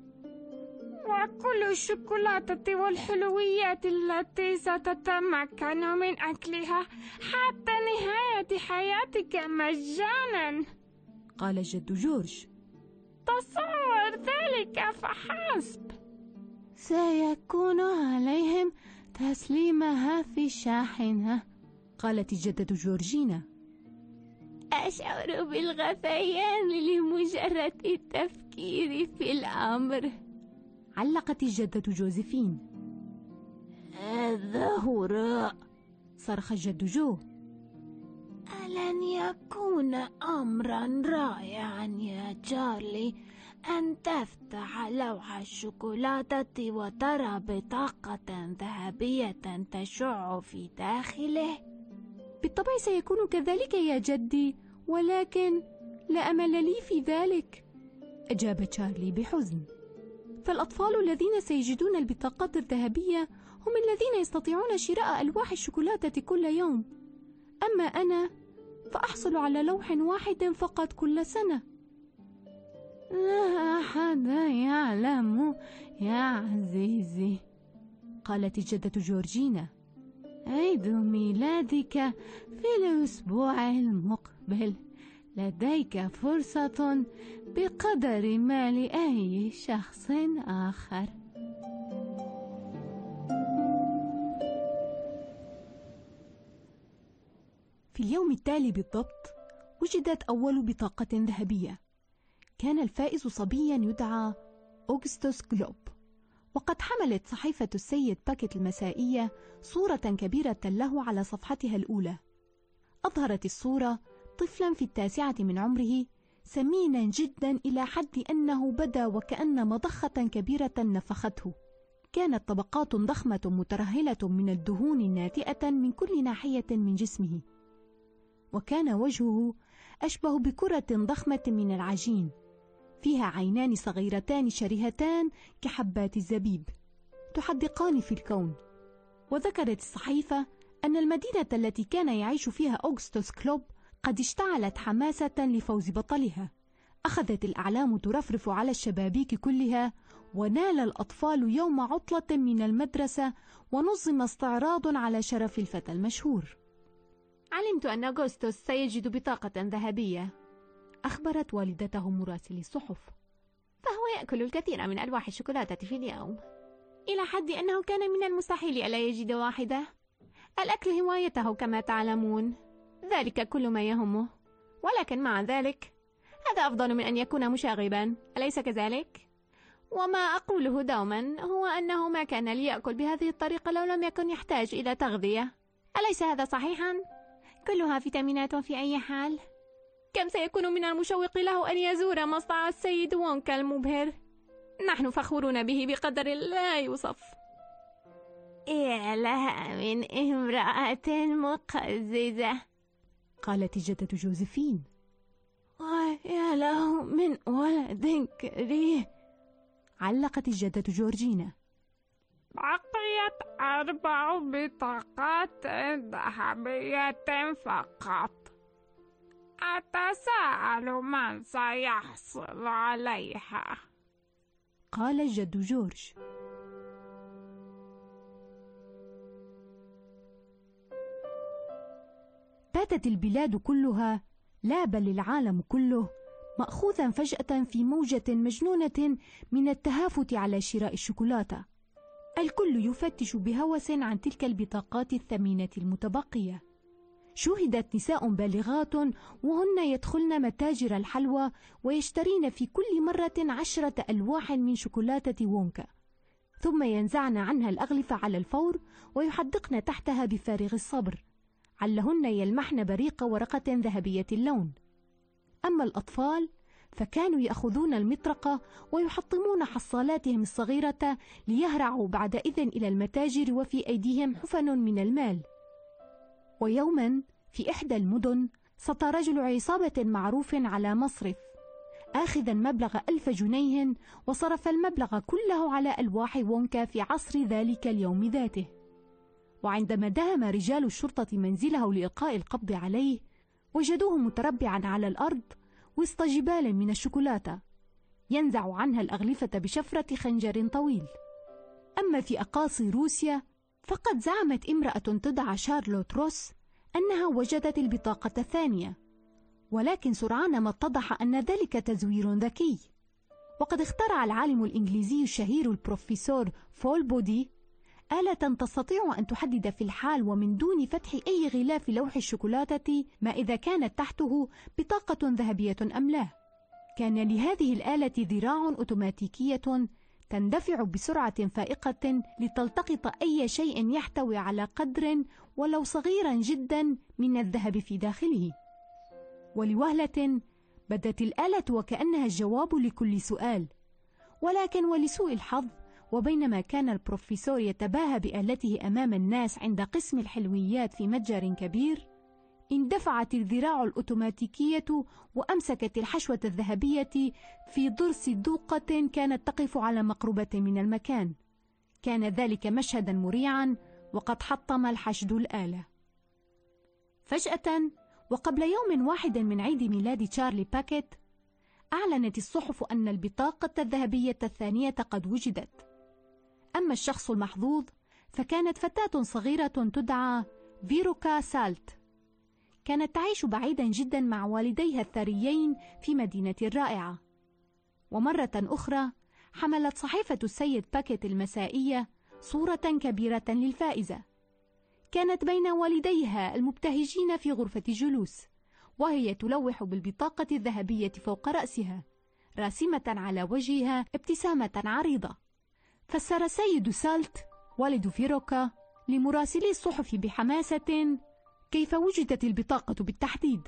وكل الشوكولاتة والحلويات التي ستتمكن من أكلها حتى نهاية حياتك مجانا، قال جد جورج. تصور ذلك فحسب. سيكون عليهم تسليمها في الشاحنة، قالت الجدة جورجينا. أشعر بالغثيان لمجرد التفكير في الأمر، علقت الجدة جوزيفين. هذا هراء، صرخ الجد جو. ألن يكون أمرا رائعا يا تشارلي أن تفتح لوح الشوكولاتة وترى بطاقة ذهبية تشع في داخله؟ بالطبع سيكون كذلك يا جدي، ولكن لا أمل لي في ذلك، أجاب تشارلي بحزن. فالأطفال الذين سيجدون البطاقات الذهبية هم الذين يستطيعون شراء ألواح الشوكولاتة كل يوم، أما أنا فأحصل على لوح واحد فقط كل سنة. لا أحد يعلم يا عزيزي، قالت الجدة جورجينا. عيد ميلادك في الأسبوع المقبل، لديك فرصة بقدر ما لأي شخص آخر. في اليوم التالي بالضبط وجدت أول بطاقة ذهبية. كان الفائز صبيا يدعى أوغسطوس جلوب، وقد حملت صحيفة السيد باكيت المسائية صورة كبيرة له على صفحتها الأولى. أظهرت الصورة طفلا في التاسعة من عمره، سمينا جدا إلى حد أنه بدا وكأن مضخة كبيرة نفخته. كانت طبقات ضخمة مترهلة من الدهون الناتئة من كل ناحية من جسمه، وكان وجهه أشبه بكرة ضخمة من العجين، فيها عينان صغيرتان شرهتان كحبات الزبيب تحدقان في الكون. وذكرت الصحيفة أن المدينة التي كان يعيش فيها أوغسطوس كلوب قد اشتعلت حماسة لفوز بطلها. أخذت الأعلام ترفرف على الشبابيك كلها، ونال الأطفال يوم عطلة من المدرسة، ونظم استعراض على شرف الفتى المشهور. علمت أن أغسطس سيجد بطاقة ذهبية، أخبرت والدته مراسلي الصحف، فهو يأكل الكثير من ألواح الشوكولاتة في اليوم، إلى حد أنه كان من المستحيل ألا يجد واحدة. الأكل هوايته كما تعلمون، ذلك كل ما يهمه، ولكن مع ذلك هذا أفضل من أن يكون مشاغبا، أليس كذلك؟ وما أقوله دوما هو أنه ما كان ليأكل بهذه الطريقة لو لم يكن يحتاج إلى تغذية، أليس هذا صحيحا؟ كلها فيتامينات في أي حال. كم سيكون من المشوق له أن يزور مصنع السيد وونكا المبهر، نحن فخورون به بقدر لا يوصف. يا لها من امرأة مقززة، قالت الجدة جوزفين. ويا له من ولد كريه، علقت الجدة جورجينا. بقيت أربع بطاقات ذهبية فقط، أتساءل من سيحصل عليها، قال الجد جورج. باتت البلاد كلها، لا بل العالم كله، مأخوذا فجأة في موجة مجنونة من التهافت على شراء الشوكولاتة. الكل يفتش بهوس عن تلك البطاقات الثمينة المتبقية. شوهدت نساء بالغات وهن يدخلن متاجر الحلوى ويشترين في كل مرة عشرة ألواح من شوكولاتة وونكا، ثم ينزعن عنها الأغلفة على الفور ويحدقن تحتها بفارغ الصبر، علهن يلمحن بريق ورقة ذهبية اللون. أما الأطفال فكانوا يأخذون المطرقة ويحطمون حصالاتهم الصغيرة ليهرعوا بعد إذن إلى المتاجر وفي أيديهم حفن من المال. ويوما في إحدى المدن سطى رجل عصابة معروف على مصرف، آخذا مبلغ ألف جنيه، وصرف المبلغ كله على ألواح وونكا في عصر ذلك اليوم ذاته. وعندما دهم رجال الشرطة منزله لإلقاء القبض عليه، وجدوه متربعا على الأرض وسط جبال من الشوكولاتة، ينزع عنها الأغلفة بشفرة خنجر طويل. أما في أقاصي روسيا فقد زعمت امرأة تدعى شارلوت روس أنها وجدت البطاقة الثانية، ولكن سرعان ما اتضح أن ذلك تزوير ذكي. وقد اخترع العالم الإنجليزي الشهير البروفيسور فولبودي آلة تستطيع أن تحدد في الحال ومن دون فتح أي غلاف لوح الشوكولاتة ما إذا كانت تحته بطاقة ذهبية أم لا. كان لهذه الآلة ذراع أوتوماتيكية تندفع بسرعة فائقة لتلتقط أي شيء يحتوي على قدر ولو صغيرا جدا من الذهب في داخله. ولوهلة بدت الآلة وكأنها الجواب لكل سؤال، ولكن ولسوء الحظ، وبينما كان البروفيسور يتباهى بآلته أمام الناس عند قسم الحلويات في متجر كبير، اندفعت الذراع الأوتوماتيكية وأمسكت الحشوة الذهبية في ضرس دوقة كانت تقف على مقربة من المكان. كان ذلك مشهدا مريعا، وقد حطم الحشد الآلة. فجأة وقبل يوم واحد من عيد ميلاد تشارلي باكيت، أعلنت الصحف أن البطاقة الذهبية الثانية قد وجدت. أما الشخص المحظوظ فكانت فتاة صغيرة تدعى فيروكا سالت، كانت تعيش بعيدا جدا مع والديها الثريين في مدينة رائعة. ومرة أخرى حملت صحيفة السيد باكيت المسائية صورة كبيرة للفائزة. كانت بين والديها المبتهجين في غرفة جلوس، وهي تلوح بالبطاقة الذهبية فوق رأسها، راسمة على وجهها ابتسامة عريضة. فسر سيد سالت والد فيروكا لمراسلي الصحف بحماسة كيف وجدت البطاقة بالتحديد.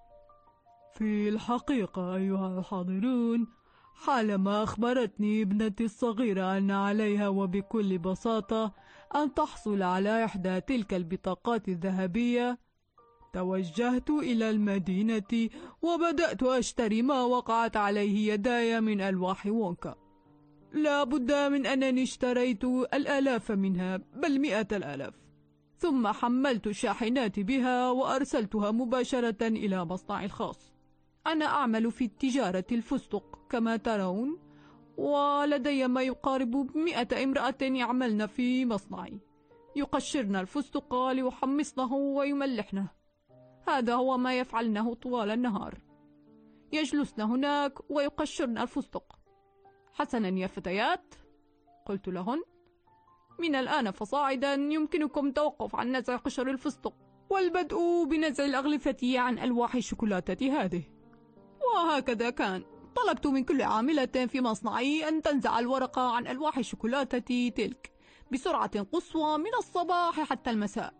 في الحقيقة أيها الحاضرون، حالما أخبرتني ابنتي الصغيرة أن عليها وبكل بساطة أن تحصل على إحدى تلك البطاقات الذهبية، توجهت إلى المدينة وبدأت أشتري ما وقعت عليه يداي من ألواح وونكا. لا بد من أنني اشتريت الآلاف منها، بل مئة الآلاف، ثم حملت شاحنات بها وأرسلتها مباشرة إلى مصنعي الخاص. أنا أعمل في تجارة الفستق كما ترون، ولدي ما يقارب مئة امرأة يعملن في مصنعي، يقشرن الفستق ليحمصنه ويملحنه. هذا هو ما يفعلنه طوال النهار، يجلسن هناك ويقشرن الفستق. حسنا يا فتيات، قلت لهن، من الآن فصاعدا يمكنكم التوقف عن نزع قشر الفستق والبدء بنزع الأغلفة عن ألواح الشوكولاتة هذه. وهكذا كان. طلبت من كل عاملة في مصنعي أن تنزع الورقة عن ألواح الشوكولاتة تلك بسرعة قصوى من الصباح حتى المساء.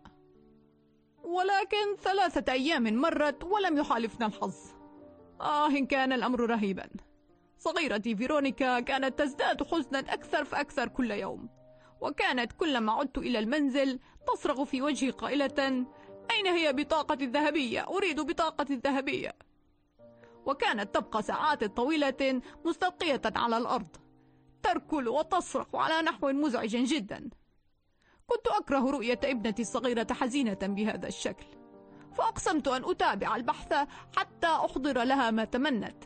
ولكن ثلاثة أيام مرت ولم يحالفنا الحظ. آه إن كان الأمر رهيبا. صغيرتي فيرونيكا كانت تزداد حزنا أكثر فأكثر كل يوم، وكانت كلما عدت إلى المنزل تصرخ في وجهي قائلة: أين هي بطاقتي الذهبية؟ أريد بطاقتي الذهبية. وكانت تبقى ساعات طويلة مستلقية على الأرض، تركل وتصرخ على نحو مزعج جدا. كنت أكره رؤية ابنتي الصغيرة حزينة بهذا الشكل، فأقسمت أن أتابع البحث حتى أحضر لها ما تمنت.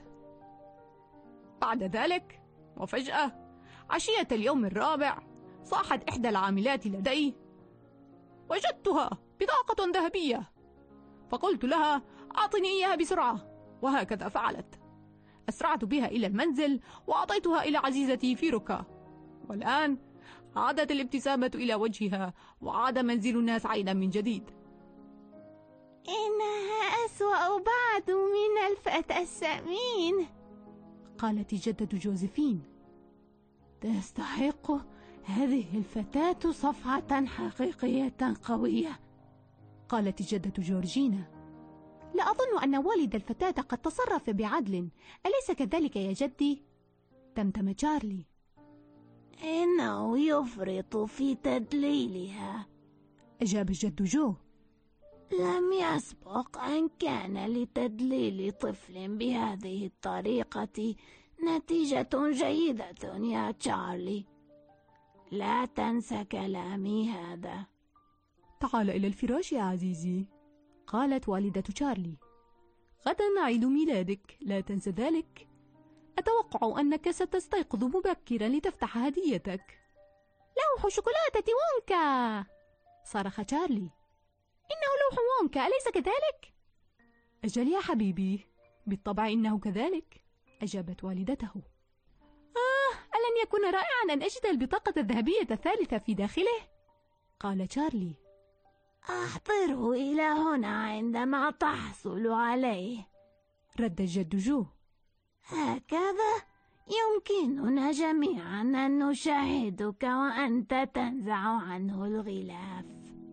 بعد ذلك وفجأة عشية اليوم الرابع صاحت إحدى العاملات لدي: وجدتها بطاقة ذهبية. فقلت لها: أعطني إياها بسرعة. وهكذا فعلت. أسرعت بها إلى المنزل وأعطيتها إلى عزيزتي فيروكا، والآن عادت الابتسامة إلى وجهها وعاد منزلنا سعيدا من جديد. إنها أسوأ بعد من الفتى السمين، قالت جدة جوزيفين. تستحق هذه الفتاة صفعة حقيقية قوية، قالت جدة جورجينا. لا أظن أن والد الفتاة قد تصرف بعدل، أليس كذلك يا جدي؟ تمتم تشارلي. إنه يفرط في تدليلها، أجاب جد جو. لم يسبق أن كان لتدليل طفل بهذه الطريقة نتيجة جيدة يا تشارلي. لا تنسى كلامي هذا. تعال إلى الفراش يا عزيزي، قالت والدة تشارلي. غدا عيد ميلادك، لا تنسى ذلك. أتوقع أنك ستستيقظ مبكرا لتفتح هديتك. لوح شوكولاتة وونكا، صرخ تشارلي. إنه لوح وونكا، أليس كذلك؟ أجل يا حبيبي، بالطبع إنه كذلك، أجابت والدته. آه، ألن يكون رائعا أن أجد البطاقة الذهبية الثالثة في داخله؟ قال تشارلي. أحضره إلى هنا عندما تحصل عليه، رد جد جو. هكذا يمكننا جميعا أن نشاهدك وأنت تنزع عنه الغلاف.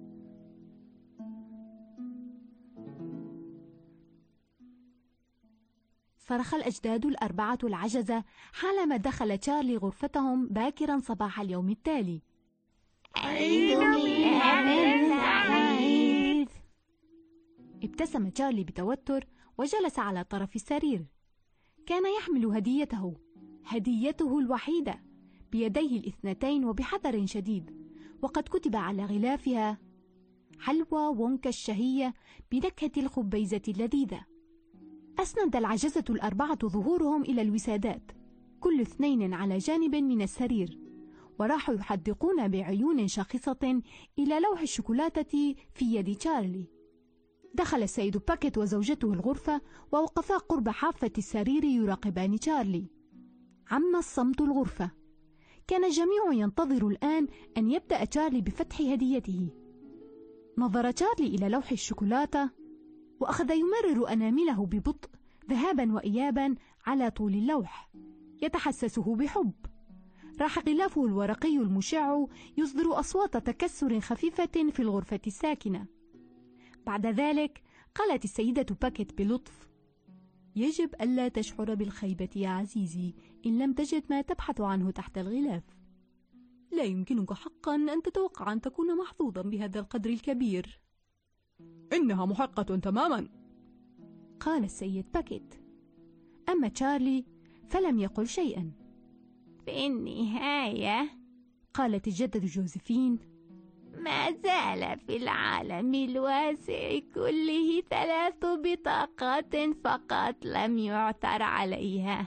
صرخ الأجداد الأربعة العجزة حالما دخل تشارلي غرفتهم باكرا صباح اليوم التالي. عيد ميلاد سعيد. ابتسم تشارلي بتوتر وجلس على طرف السرير. كان يحمل هديته، هديته الوحيدة، بيديه الاثنتين وبحذر شديد، وقد كتب على غلافها: حلوى وونكا الشهية بنكهة الخبيزة اللذيذة. أسند العجزة الأربعة ظهورهم إلى الوسادات، كل اثنين على جانب من السرير، وراحوا يحدقون بعيون شاخصة إلى لوح الشوكولاتة في يد تشارلي. دخل السيد باكيت وزوجته الغرفة ووقفا قرب حافة السرير يراقبان تشارلي. عم الصمت الغرفة. كان الجميع ينتظر الآن أن يبدأ تشارلي بفتح هديته. نظر تشارلي إلى لوح الشوكولاتة وأخذ يمرر أنامله ببطء ذهابا وإيابا على طول اللوح، يتحسسه بحب. راح غلافه الورقي المشع يصدر أصوات تكسر خفيفة في الغرفة الساكنة. بعد ذلك قالت السيدة باكيت بلطف: يجب ألا تشعر بالخيبة يا عزيزي إن لم تجد ما تبحث عنه تحت الغلاف. لا يمكنك حقا أن تتوقع أن تكون محظوظا بهذا القدر الكبير. إنها محقة تماما، قال السيد باكيت. أما تشارلي فلم يقل شيئا. في النهاية، قالت الجدة جوزيفين، ما زال في العالم الواسع كله ثلاث بطاقات فقط لم يعثر عليها،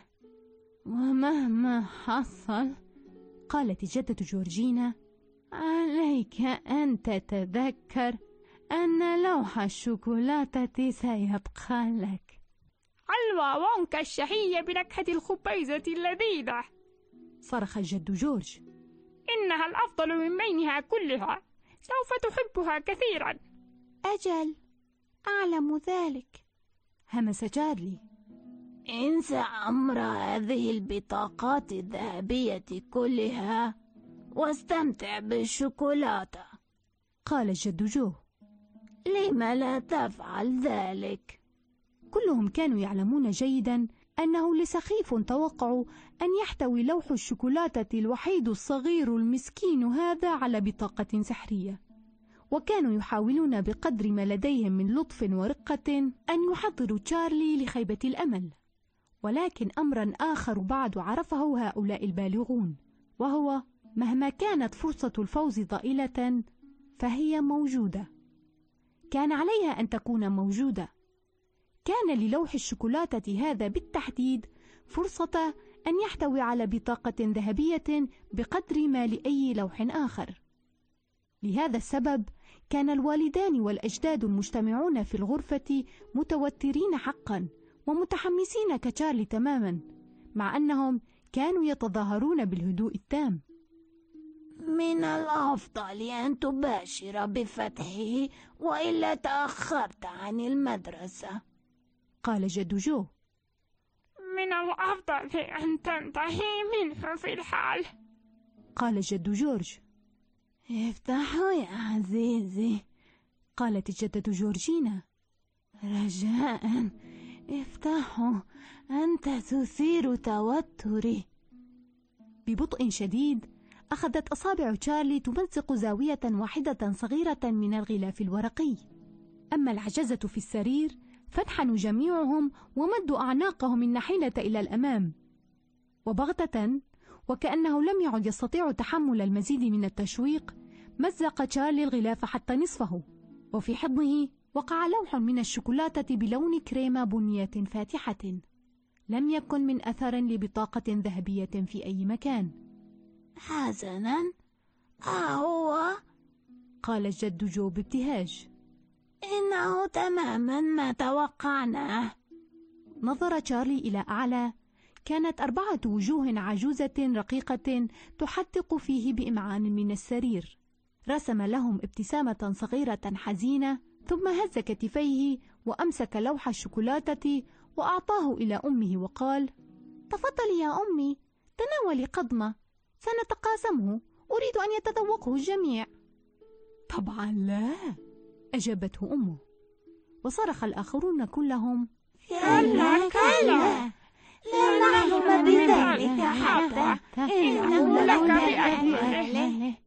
ومهما حصل، قالت الجدة جورجينا، عليك أن تتذكر أن لوح الشوكولاتة سيبقى لك. حلوى وونكا الشهية بنكهة الخبيزة اللذيذة، صرخ الجد جورج. إنها الأفضل من بينها كلها، سوف تحبها كثيرا. أجل، أعلم ذلك، همس تشارلي. انسى أمر هذه البطاقات الذهبية كلها واستمتع بالشوكولاتة، قال الجد جو. لم لا تفعل ذلك؟ كلهم كانوا يعلمون جيدا أنه لسخيف توقع أن يحتوي لوح الشوكولاتة الوحيد الصغير المسكين هذا على بطاقة سحرية، وكانوا يحاولون بقدر ما لديهم من لطف ورقة أن يحضروا تشارلي لخيبة الأمل. ولكن أمرا آخر بعد عرفه هؤلاء البالغون، وهو مهما كانت فرصة الفوز ضئيلة فهي موجودة. كان عليها أن تكون موجودة. كان للوح الشوكولاتة هذا بالتحديد فرصة أن يحتوي على بطاقة ذهبية بقدر ما لأي لوح آخر. لهذا السبب كان الوالدان والأجداد المجتمعون في الغرفة متوترين حقا ومتحمسين كتشارلي تماما، مع أنهم كانوا يتظاهرون بالهدوء التام. من الأفضل أن تباشر بفتحه وإلا تأخرت عن المدرسة، قال جد جو. من الأفضل أن تنتهي منه في الحال، قال جد جورج. افتحوا يا عزيزي، قالت الجدة جورجينا. رجاء افتحوا، أنت تثير توتري. ببطء شديد أخذت أصابع تشارلي تمزق زاوية واحدة صغيرة من الغلاف الورقي. أما العجزة في السرير فانحنوا جميعهم ومدوا أعناقهم النحيلة إلى الأمام. وبغتة وكأنه لم يعد يستطيع تحمل المزيد من التشويق، مزق تشارلي الغلاف حتى نصفه، وفي حضنه وقع لوح من الشوكولاتة بلون كريمة بنية فاتحة. لم يكن من أثر لبطاقة ذهبية في أي مكان. حسنا، أهو؟ قال الجد جو بابتهاج. إنه تماما ما توقعناه. نظر تشارلي إلى أعلى. كانت أربعة وجوه عجوزة رقيقة تحدق فيه بإمعان من السرير. رسم لهم ابتسامة صغيرة حزينة، ثم هز كتفيه وأمسك لوح الشوكولاتة وأعطاه إلى أمه وقال: تفضلي يا أمي، تناولي قضمة، سنتقاسمه، أريد أن يتذوقه الجميع. طبعا لا، أجابته أمه. وصرخ الآخرون كلهم: كلا كلا، لا نحلم بذلك حتى إنه لك بأكمله.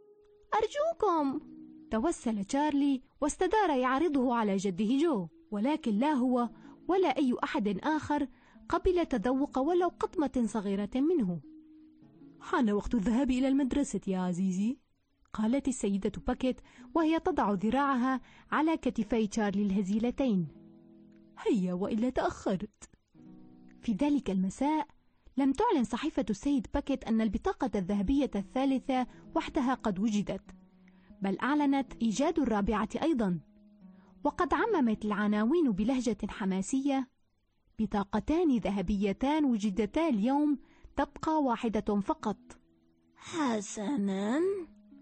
أرجوكم، توسل تشارلي واستدار يعرضه على جده جو، ولكن لا هو ولا أي أحد آخر قبل تذوق ولو قطمة صغيرة منه. حان وقت الذهاب إلى المدرسة يا عزيزي، قالت السيدة باكيت وهي تضع ذراعها على كتفي تشارلي الهزيلتين. هيا وإلا تأخرت. في ذلك المساء لم تعلن صحيفة السيد باكيت أن البطاقة الذهبية الثالثة وحدها قد وجدت، بل أعلنت إيجاد الرابعة أيضا، وقد عممت العناوين بلهجة حماسية: بطاقتان ذهبيتان وجدتا اليوم، تبقى واحدة فقط. حسنا،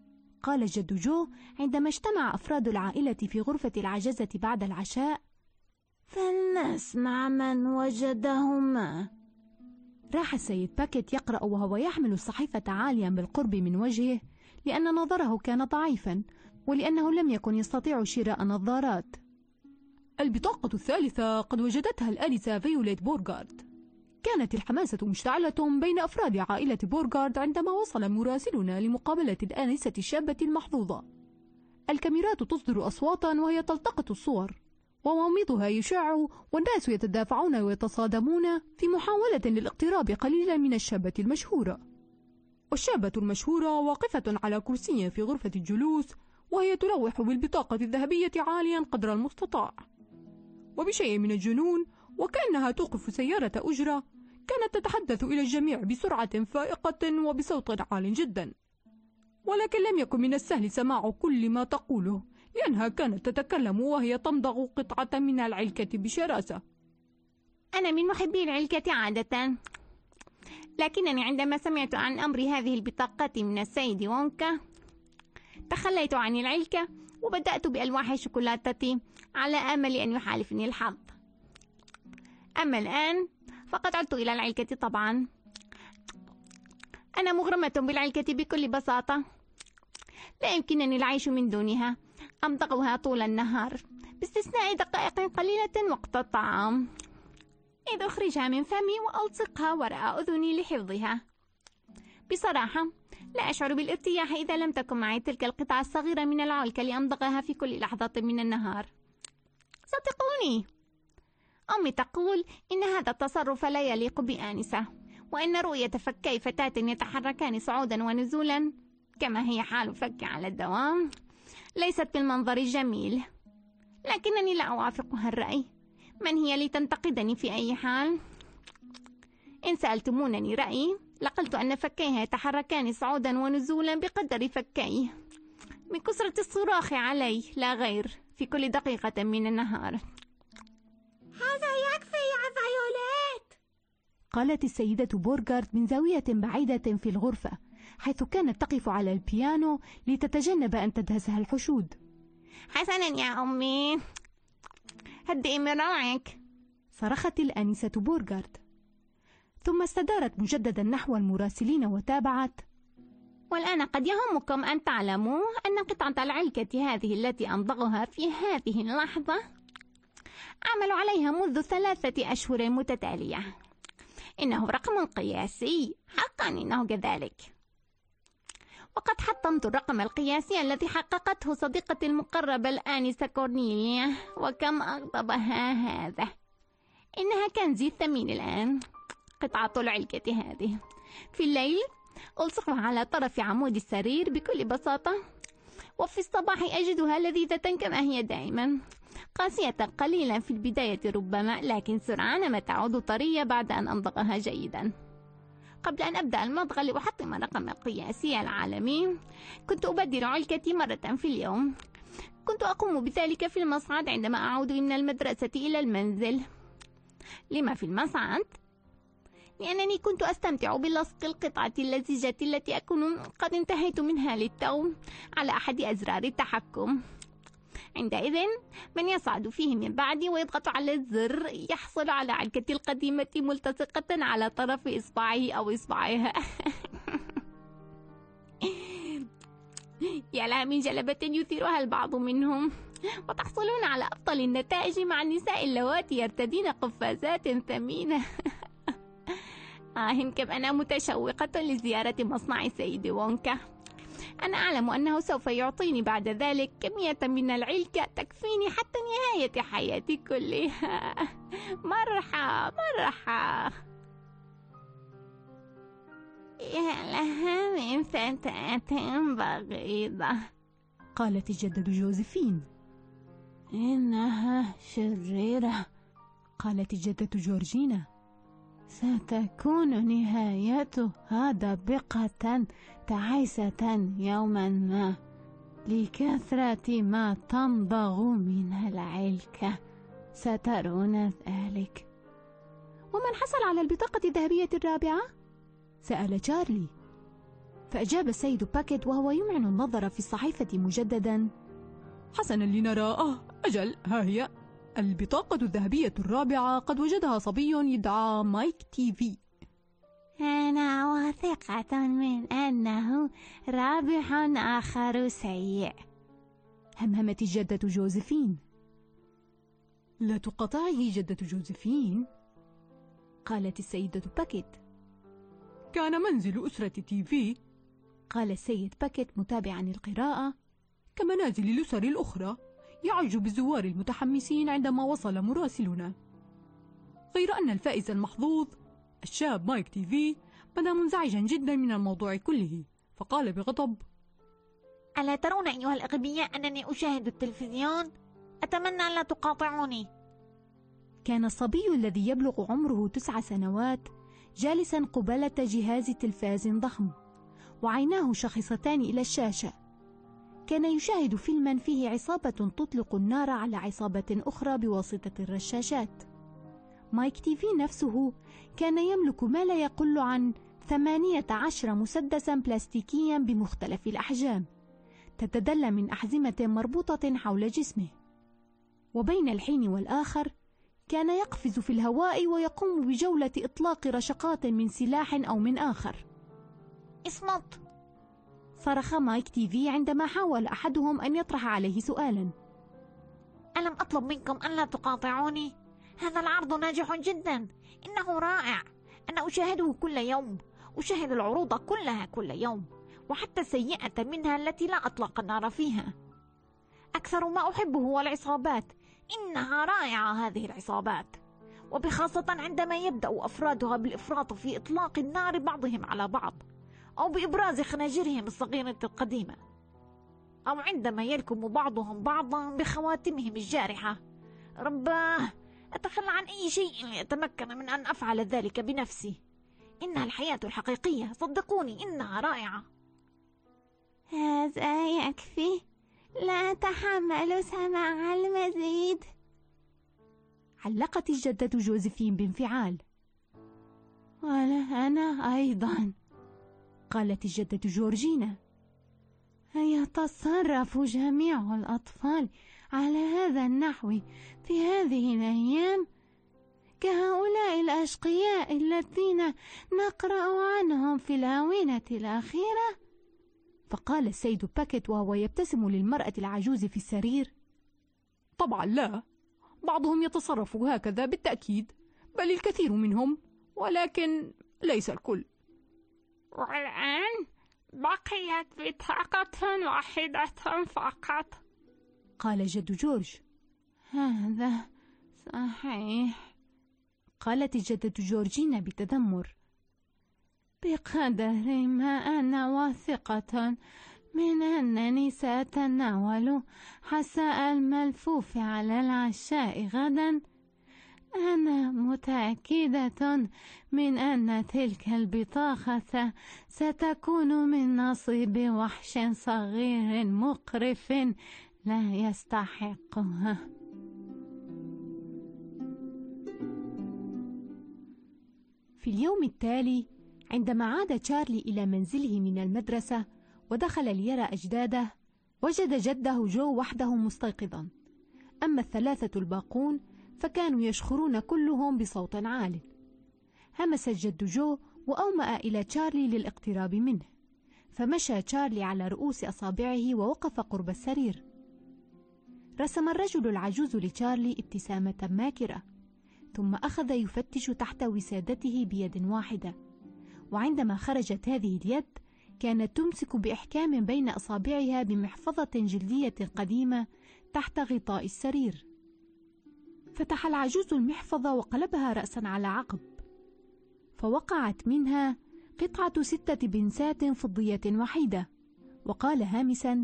قال جد جو عندما اجتمع أفراد العائلة في غرفة العجزة بعد العشاء: فلنسمع من وجدهما. راح السيد باكيت يقرأ وهو يحمل الصحيفة عاليا بالقرب من وجهه، لأن نظره كان ضعيفا ولأنه لم يكن يستطيع شراء نظارات. البطاقة الثالثة قد وجدتها الآنسة فيوليت بورغارد. كانت الحماسة مشتعلة بين أفراد عائلة بورغارد عندما وصل مراسلنا لمقابلة الآنسة الشابة المحظوظة. الكاميرات تصدر أصواتا وهي تلتقط الصور، ووميضها يشع، والناس يتدافعون ويتصادمون في محاولة للاقتراب قليلا من الشابة المشهورة. والشابة المشهورة واقفة على كرسي في غرفة الجلوس، وهي تلوح بالبطاقة الذهبية عاليا قدر المستطاع. وبشيء من الجنون، وكأنها توقف سيارة أجرة، كانت تتحدث إلى الجميع بسرعة فائقة وبصوت عال جدا. ولكن لم يكن من السهل سماع كل ما تقوله، لأنها كانت تتكلم وهي تمضغ قطعة من العلكة بشراسة. أنا من محبي العلكة عادة، لكنني عندما سمعت عن أمر هذه البطاقة من السيد وونكا تخليت عن العلكة وبدأت بألواح شوكولاتتي على أمل أن يحالفني الحظ. أما الآن فقد عدت إلى العلكة طبعا. أنا مغرمة بالعلكة بكل بساطة، لا يمكنني العيش من دونها. أمضغها طول النهار باستثناء دقائق قليلة وقت الطعام، إذ أخرجها من فمي وألصقها وراء أذني لحفظها. بصراحة لا أشعر بالارتياح إذا لم تكن معي تلك القطعة الصغيرة من العلكة لأمضغها في كل لحظة من النهار. صدقوني، أمي تقول إن هذا التصرف لا يليق بآنسة، وإن رؤية فكي فتاة يتحركان صعودا ونزولا كما هي حال فك على الدوام ليست بالمنظر الجميل. لكنني لا أوافقها الرأي. من هي لتنتقدني في أي حال؟ إن سألتمونني رأيي لقلت أن فكيها يتحركان صعودا ونزولا بقدر فكي، من كثرة الصراخ علي لا غير في كل دقيقة من النهار. هذا يكفي يا فيوليت، قالت السيدة بورغارد من زاوية بعيدة في الغرفة، حيث كانت تقف على البيانو لتتجنب أن تدهسها الحشود. حسنا يا أمي، هدئي من روعك، صرخت الآنسة بورغارد، ثم استدارت مجددا نحو المراسلين وتابعت: والآن قد يهمكم أن تعلموا أن قطعة العلكة هذه التي أمضغها في هذه اللحظة أعمل عليها منذ ثلاثة أشهر متتالية. إنه رقم قياسي، حقا إنه كذلك. وقد حطمت الرقم القياسي الذي حققته صديقتي المقربة الآنسة كورنيليا، وكم أغضبها هذا. إنها كنزي الثمين الآن، قطعة العلكة هذه. في الليل ألصقها على طرف عمود السرير بكل بساطة، وفي الصباح أجدها لذيذة كما هي دائما، قاسية قليلا في البداية ربما، لكن سرعان ما تعود طرية بعد أن أمضغها جيدا. قبل أن أبدأ المضغ لأحطم الرقم القياسي العالمي كنت أبدل علكتي مرة في اليوم. كنت أقوم بذلك في المصعد عندما أعود من المدرسة إلى المنزل. لما في المصعد؟ لأنني كنت أستمتع بلصق القطعة اللزجة التي أكون قد انتهيت منها للتو على أحد أزرار التحكم. عندئذ من يصعد فيه من بعدي ويضغط على الزر يحصل على علكتي القديمة ملتصقة على طرف إصبعه أو إصبعها. يا لها من جلبة يثيرها البعض منهم، وتحصلون على أفضل النتائج مع النساء اللواتي يرتدين قفازات ثمينة. آه كم أنا متشوقة لزيارة مصنع سيد وونكا. أنا أعلم أنه سوف يعطيني بعد ذلك كمية من العلكة تكفيني حتى نهاية حياتي كلها. مرحى مرحى. يا لها من فتاة بغيضة، قالت الجدة جوزيفين. إنها شريرة، قالت الجدة جورجينا. ستكون نهايتها دبقة تعيسة يوما ما لكثرة ما تمضغ من العلكة، سترون ذلك. ومن حصل على البطاقة الذهبية الرابعة؟ سأل تشارلي. فأجاب السيد باكيت وهو يمعن النظر في الصحيفة مجددا: حسنا لنرى. آه أجل، ها هي البطاقة الذهبية الرابعة، قد وجدها صبي يدعى مايك تي في. أنا واثقة من أنه رابح آخر سيء. همهمت الجدة جوزيفين. لا تقاطعه جدة جوزيفين، قالت السيدة باكيت. كان منزل أسرة تي في، قال السيد باكيت متابعا القراءة، كمنازل الأسر الأخرى، يعج بالزوار المتحمسين عندما وصل مراسلنا. غير أن الفائز المحظوظ الشاب مايك تي في بدا منزعجا جدا من الموضوع كله، فقال بغضب: ألا ترون أيها الأغبياء أنني أشاهد التلفزيون؟ أتمنى ألا تقاطعوني. كان الصبي الذي يبلغ عمره تسع سنوات جالسا قبالة جهاز تلفاز ضخم، وعيناه شاخصتان إلى الشاشة. كان يشاهد فيلما فيه عصابة تطلق النار على عصابة أخرى بواسطة الرشاشات. مايك تي في نفسه كان يملك ما لا يقل عن ثمانية عشر مسدسا بلاستيكيا بمختلف الأحجام تتدلى من أحزمة مربوطة حول جسمه، وبين الحين والآخر كان يقفز في الهواء ويقوم بجولة إطلاق رشقات من سلاح أو من آخر. اصمت! صرخ مايك تي في عندما حاول أحدهم أن يطرح عليه سؤالا. ألم أطلب منكم ألا تقاطعوني؟ هذا العرض ناجح جدا، إنه رائع. أنا أشاهده كل يوم، أشاهد العروض كلها كل يوم، وحتى السيئة منها التي لا أطلق النار فيها. أكثر ما أحبه هو العصابات، إنها رائعة هذه العصابات، وبخاصة عندما يبدأ أفرادها بالإفراط في إطلاق النار بعضهم على بعض، أو بإبراز خناجرهم الصغيرة القديمة، أو عندما يلكم بعضهم بعضا بخواتمهم الجارحة. رباه، أتخلى عن أي شيء لأتمكن من أن أفعل ذلك بنفسي. إنها الحياة الحقيقية، صدقوني إنها رائعة. هذا يكفي، لا أتحمل سماع المزيد، علقت الجدة جوزيفين بانفعال. ولا أنا أيضا، قالت الجدة جورجينا. يتصرف جميع الأطفال على هذا النحو في هذه الأيام، كهؤلاء الأشقياء الذين نقرأ عنهم في الآونة الأخيرة؟ فقال السيد باكيت وهو يبتسم للمرأة العجوز في السرير: طبعا لا، بعضهم يتصرف هكذا بالتأكيد، بل الكثير منهم، ولكن ليس الكل. والآن بقيت بطاقة واحدة فقط، قال جد جورج. هذا صحيح، قالت الجدة جورجينا بتذمر. بقدر ما أنا واثقة من أنني سأتناول حساء الملفوف على العشاء غدا، أنا متأكدة من أن تلك البطاقة ستكون من نصيب وحش صغير مقرف لا يستحقها. في اليوم التالي، عندما عاد تشارلي إلى منزله من المدرسة ودخل ليرى أجداده، وجد جده جو وحده مستيقظا. أما الثلاثة الباقون فكانوا يشخرون كلهم بصوت عال. همس الجد جو وأومأ إلى تشارلي للاقتراب منه، فمشى تشارلي على رؤوس أصابعه ووقف قرب السرير. رسم الرجل العجوز لتشارلي ابتسامة ماكرة، ثم أخذ يفتش تحت وسادته بيد واحدة، وعندما خرجت هذه اليد كانت تمسك بإحكام بين أصابعها بمحفظة جلدية قديمة تحت غطاء السرير. فتح العجوز المحفظة وقلبها رأسا على عقب، فوقعت منها قطعة ستة بنسات فضية وحيدة، وقال هامسا: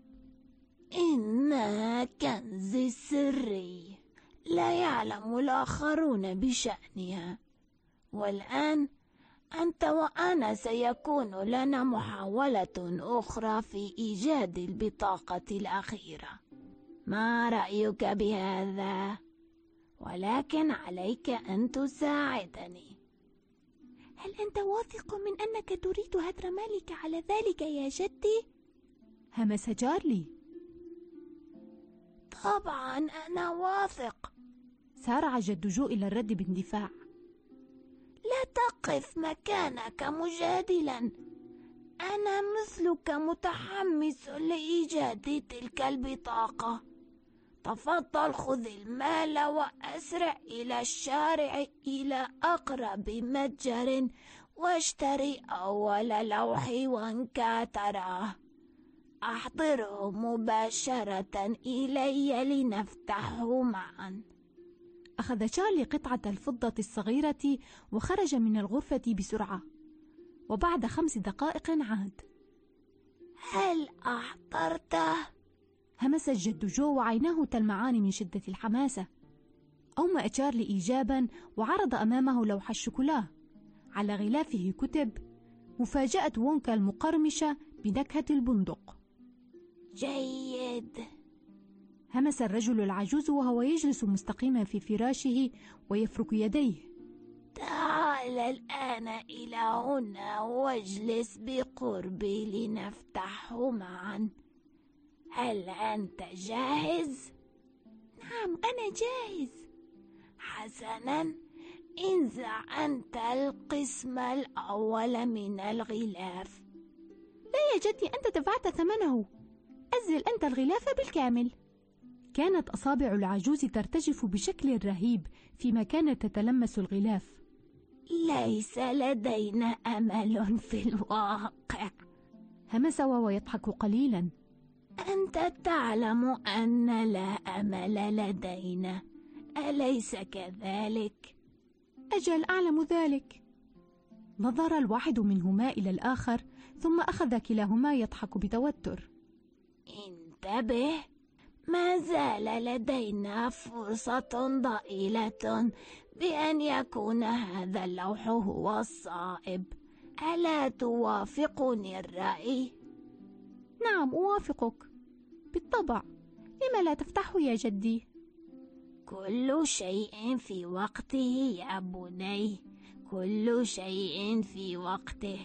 إنها كنزي السري، لا يعلم الآخرون بشأنها، والآن أنت وأنا سيكون لنا محاولة أخرى في إيجاد البطاقة الأخيرة. ما رأيك بهذا؟ ولكن عليك أن تساعدني. هل أنت واثق من أنك تريد هدر مالك على ذلك يا جدي؟ همس تشارلي. طبعا أنا واثق. سارع جد جو إلى الرد باندفاع. لا تقف مكانك مجادلا، أنا مثلك متحمس لإيجاد تلك البطاقة. تفضل خذ المال وأسرع إلى الشارع إلى أقرب متجر واشتري أول لوح وانكا تراه. أحضره مباشرة إلي لنفتحه معا. أخذ تشارلي قطعة الفضة الصغيرة وخرج من الغرفة بسرعة، وبعد خمس دقائق عاد. هل أحضرته؟ همس الجد جو وعيناه تلمعان من شدة الحماسة. أومأ تشارلي إيجابا وعرض أمامه لوح الشوكولا، على غلافه كتب: مفاجأة وونكا المقرمشة بنكهة البندق. جيد. همس الرجل العجوز وهو يجلس مستقيما في فراشه ويفرك يديه. تعال الآن إلى هنا واجلس بقربي لنفتحه معا. هل أنت جاهز؟ نعم أنا جاهز. حسنا، انزع أنت القسم الأول من الغلاف. لا يا جدي، أنت دفعت ثمنه، أزل أنت الغلاف بالكامل. كانت أصابع العجوز ترتجف بشكل رهيب فيما كانت تتلمس الغلاف. ليس لدينا أمل في الواقع، همس وهو يضحك قليلا. أنت تعلم أن لا أمل لدينا، أليس كذلك؟ أجل أعلم ذلك. نظر الواحد منهما إلى الآخر ثم أخذ كلاهما يضحك بتوتر. انتبه، ما زال لدينا فرصة ضئيلة بأن يكون هذا اللوح هو الصائب. ألا توافقني الرأي؟ نعم أوافقك بالطبع. لما لا تفتحه يا جدي؟ كل شيء في وقته يا بني، كل شيء في وقته.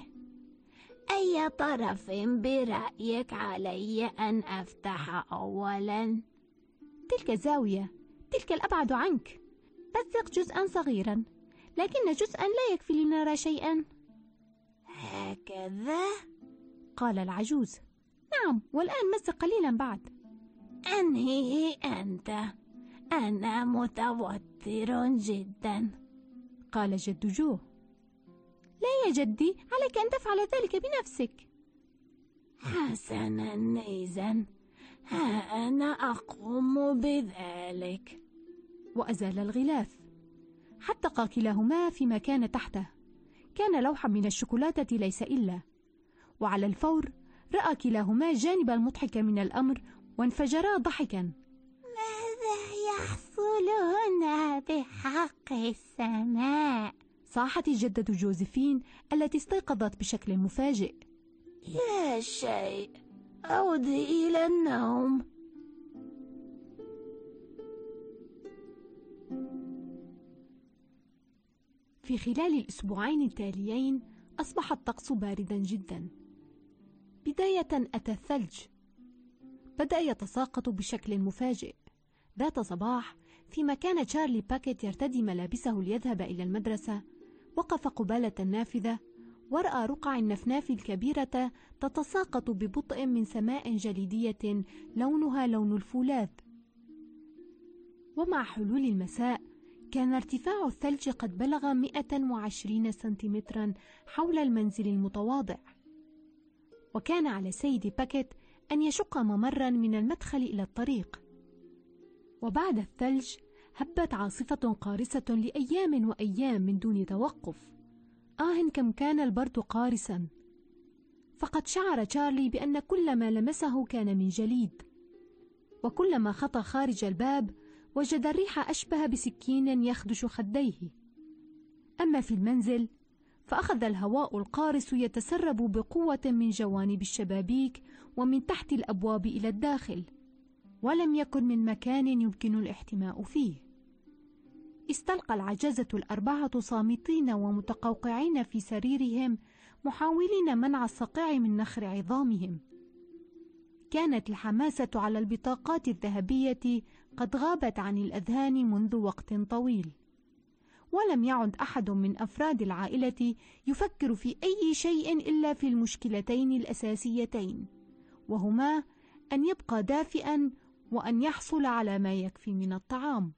أي طرف برأيك علي أن أفتح أولا؟ تلك الزاوية، تلك الأبعد عنك. مزق جزءا صغيرا، لكن جزءا لا يكفي لنرى شيئا. هكذا؟ قال العجوز. نعم، والآن مزق قليلا بعد. أنهيه أنت، أنا متوتر جدا. قال جد جو. لا يا جدي، عليك أن تفعل ذلك بنفسك. حسنا إذن، ها أنا أقوم بذلك. وأزال الغلاف. حتى كلاهما فيما كان تحته. كان لوحا من الشوكولاتة ليس إلا. وعلى الفور رأى كلاهما الجانب المضحك من الأمر وانفجرا ضحكا. ماذا يحصل هنا بحق السماء؟ صاحت الجدة جوزيفين التي استيقظت بشكل مفاجئ. لا شيء، عودي إلى النوم. في خلال الأسبوعين التاليين أصبح الطقس باردا جدا. بداية أتى الثلج، بدأ يتساقط بشكل مفاجئ. ذات صباح فيما كان تشارلي باكيت يرتدي ملابسه ليذهب إلى المدرسة، وقف قبالة النافذة ورأى رقع النفناف الكبيرة تتساقط ببطء من سماء جليدية لونها لون الفولاذ. ومع حلول المساء كان ارتفاع الثلج قد بلغ مئة وعشرين سنتيمترا حول المنزل المتواضع. وكان على سيد باكيت أن يشق ممرا من المدخل إلى الطريق. وبعد الثلج هبت عاصفة قارسة لأيام وأيام من دون توقف. آه كم كان البرد قارسا. فقد شعر تشارلي بأن كل ما لمسه كان من جليد، وكلما خطى خارج الباب وجد الريح أشبه بسكين يخدش خديه. أما في المنزل فأخذ الهواء القارس يتسرب بقوة من جوانب الشبابيك ومن تحت الأبواب إلى الداخل، ولم يكن من مكان يمكن الاحتماء فيه. استلقى العجزة الأربعة صامتين ومتقوقعين في سريرهم، محاولين منع الصقيع من نخر عظامهم. كانت الحماسة على البطاقات الذهبية قد غابت عن الأذهان منذ وقت طويل، ولم يعد أحد من أفراد العائلة يفكر في أي شيء إلا في المشكلتين الأساسيتين، وهما أن يبقى دافئا وأن يحصل على ما يكفي من الطعام.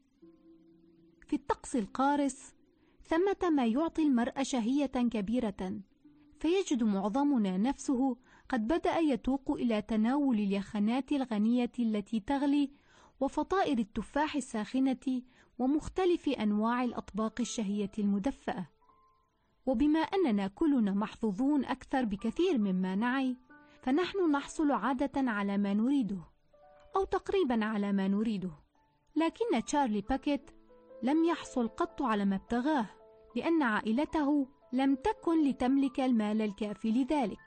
في الطقس القارس ثمة ما يعطي المرء شهية كبيرة، فيجد معظمنا نفسه قد بدأ يتوق إلى تناول اليخنات الغنية التي تغلي، وفطائر التفاح الساخنة، ومختلف أنواع الأطباق الشهية المدفأة. وبما أننا كلنا محظوظون أكثر بكثير مما نعي، فنحن نحصل عادة على ما نريده، أو تقريبا على ما نريده. لكن تشارلي باكيت لم يحصل قط على ما ابتغاه، لأن عائلته لم تكن لتملك المال الكافي لذلك.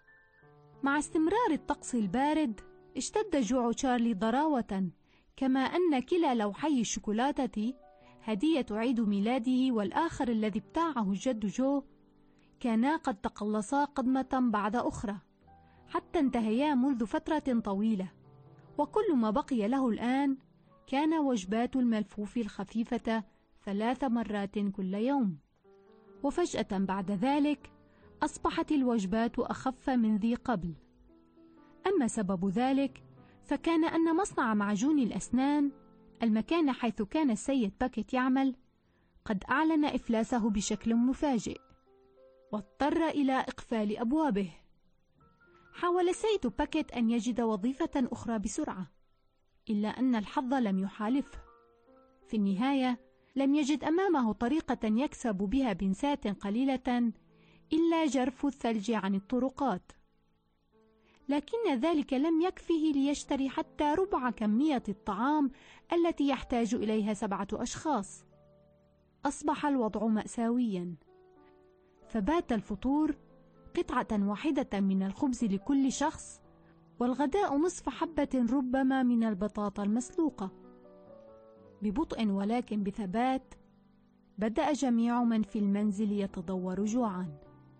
مع استمرار الطقس البارد اشتد جوع تشارلي ضراوة، كما أن كلا لوحي الشوكولاتة، هدية عيد ميلاده والآخر الذي ابتاعه الجد جو، كانا قد تقلصا قدمة بعد أخرى حتى انتهيا منذ فترة طويلة، وكل ما بقي له الآن كان وجبات الملفوف الخفيفة ثلاث مرات كل يوم. وفجأة بعد ذلك أصبحت الوجبات أخف من ذي قبل. أما سبب ذلك فكان أن مصنع معجون الأسنان، المكان حيث كان السيد باكيت يعمل، قد أعلن إفلاسه بشكل مفاجئ، واضطر إلى إقفال أبوابه. حاول السيد باكيت أن يجد وظيفة أخرى بسرعة، إلا أن الحظ لم يحالفه. في النهاية لم يجد أمامه طريقة يكسب بها بنسات قليلة إلا جرف الثلج عن الطرقات، لكن ذلك لم يكفه ليشتري حتى ربع كمية الطعام التي يحتاج إليها سبعة أشخاص. أصبح الوضع مأساويا، فبات الفطور قطعة واحدة من الخبز لكل شخص، والغداء نصف حبة ربما من البطاطا المسلوقة. ببطء ولكن بثبات بدأ جميع من في المنزل يتضور جوعا.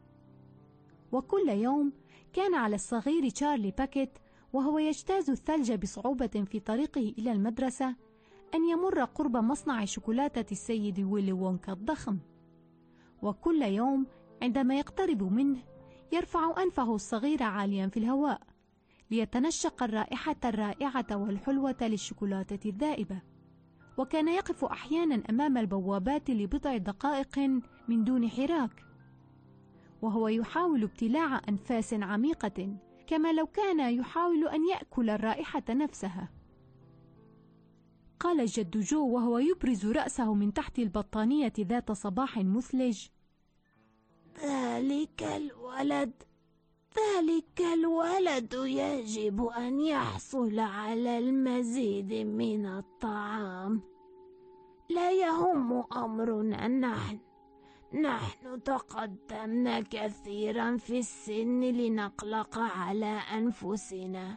وكل يوم كان على الصغير تشارلي باكيت وهو يجتاز الثلج بصعوبة في طريقه إلى المدرسة أن يمر قرب مصنع شوكولاتة السيد ويلي وونكا الضخم، وكل يوم عندما يقترب منه يرفع أنفه الصغير عاليا في الهواء ليتنشق الرائحة الرائعة والحلوة للشوكولاتة الذائبة. وكان يقف أحيانا أمام البوابات لبضع دقائق من دون حراك، وهو يحاول ابتلاع أنفاس عميقة، كما لو كان يحاول أن يأكل الرائحة نفسها. قال الجد جو وهو يبرز رأسه من تحت البطانية ذات صباح مثلج: ذلك الولد ذلك الولد يجب أن يحصل على المزيد من الطعام. لا يهم أمرنا نحن نحن تقدمنا كثيرا في السن لنقلق على أنفسنا،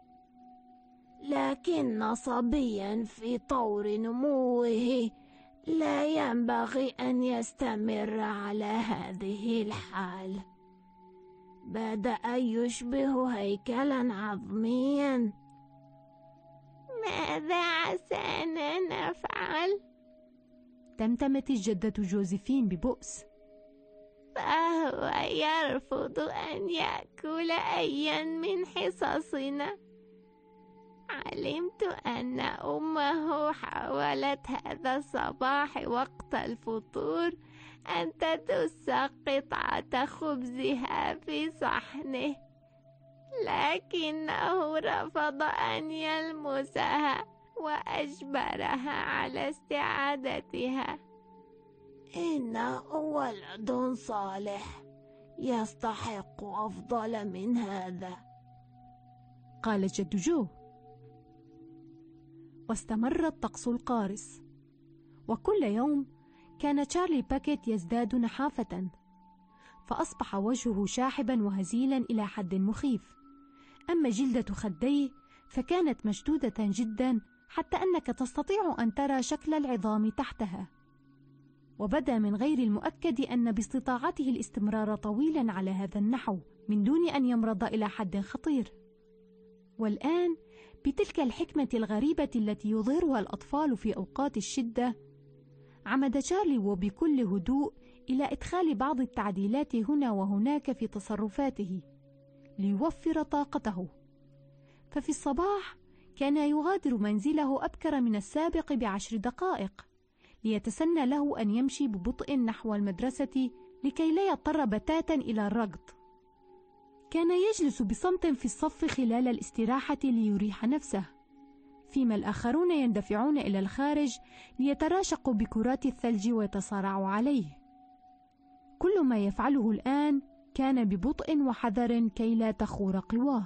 لكن صبيا في طور نموه لا ينبغي أن يستمر على هذه الحال. بدأ يشبه هيكلا عظميا. ماذا عسانا نفعل؟ تمتمت الجدة جوزيفين ببؤس. فهو يرفض أن يأكل أيا من حصصنا. علمت أن أمه حاولت هذا الصباح وقت الفطور أن تدس قطعة خبزها في صحنه، لكنه رفض أن يلمسها وأجبرها على استعادتها. إنه ولد صالح يستحق أفضل من هذا، قال جد جو. واستمر الطقس القارس، وكل يوم كان تشارلي باكيت يزداد نحافة، فأصبح وجهه شاحبا وهزيلا إلى حد مخيف. أما جلدة خديه فكانت مشدودة جدا حتى أنك تستطيع أن ترى شكل العظام تحتها. وبدا من غير المؤكد أن باستطاعته الاستمرار طويلا على هذا النحو من دون أن يمرض إلى حد خطير. والآن بتلك الحكمة الغريبة التي يظهرها الأطفال في أوقات الشدة، عمد تشارلي وبكل هدوء إلى إدخال بعض التعديلات هنا وهناك في تصرفاته ليوفر طاقته. ففي الصباح كان يغادر منزله أبكر من السابق بعشر دقائق ليتسنى له أن يمشي ببطء نحو المدرسة لكي لا يضطر بتاتا إلى الركض. كان يجلس بصمت في الصف خلال الاستراحة ليريح نفسه، فيما الآخرون يندفعون إلى الخارج ليتراشقوا بكرات الثلج ويتصارعوا عليه. كل ما يفعله الآن كان ببطء وحذر كي لا تخور قواه.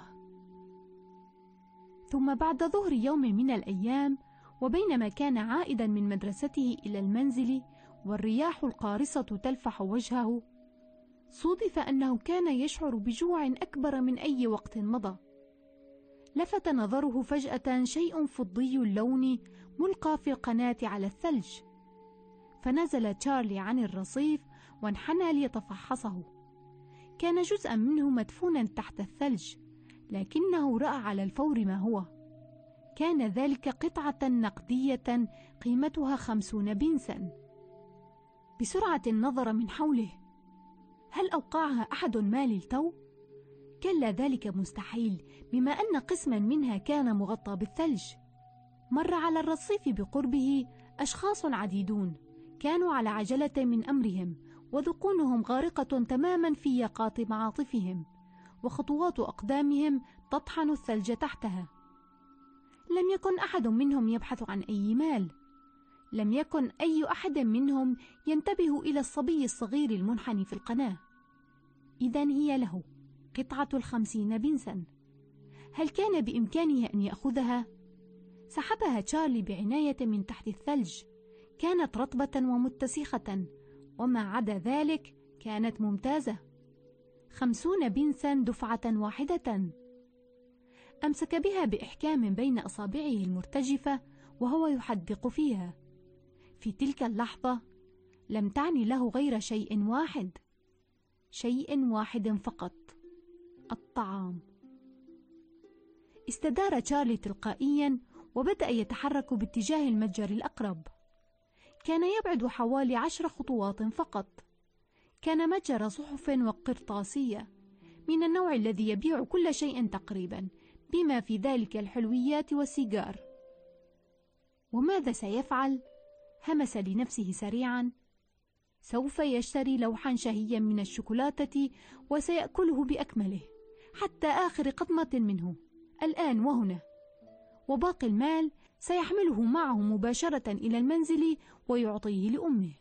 ثم بعد ظهر يوم من الأيام، وبينما كان عائدا من مدرسته إلى المنزل والرياح القارصة تلفح وجهه، صودف أنه كان يشعر بجوع أكبر من أي وقت مضى. لفت نظره فجأة شيء فضي اللون ملقى في القناة على الثلج، فنزل تشارلي عن الرصيف وانحنى ليتفحصه. كان جزءا منه مدفونا تحت الثلج، لكنه رأى على الفور ما هو. كان ذلك قطعة نقدية قيمتها خمسون بنسا. بسرعة نظر من حوله، هل أوقعها أحد ما للتو؟ كلا، ذلك مستحيل بما أن قسما منها كان مغطى بالثلج. مر على الرصيف بقربه أشخاص عديدون كانوا على عجلة من أمرهم، وذقونهم غارقة تماما في ياقات معاطفهم، وخطوات أقدامهم تطحن الثلج تحتها. لم يكن أحد منهم يبحث عن أي مال، لم يكن أي أحد منهم ينتبه إلى الصبي الصغير المنحني في القناة. إذن هي له قطعة الخمسين بنسا. هل كان بإمكانه أن يأخذها؟ سحبها تشارلي بعناية من تحت الثلج. كانت رطبة ومتسخة، وما عدا ذلك كانت ممتازة. خمسون بنسا دفعة واحدة. أمسك بها بإحكام بين أصابعه المرتجفة وهو يحدق فيها. في تلك اللحظة لم تعني له غير شيء واحد، شيء واحد فقط: الطعام. استدار تشارلي تلقائيا وبدأ يتحرك باتجاه المتجر الأقرب. كان يبعد حوالي عشر خطوات فقط. كان متجر صحف وقرطاسية من النوع الذي يبيع كل شيء تقريبا، بما في ذلك الحلويات والسيجار. وماذا سيفعل؟ همس لنفسه سريعا. سوف يشتري لوحا شهيا من الشوكولاتة وسيأكله بأكمله حتى آخر قطمة منه الآن وهنا، وباقي المال سيحمله معه مباشرة إلى المنزل ويعطيه لأمه.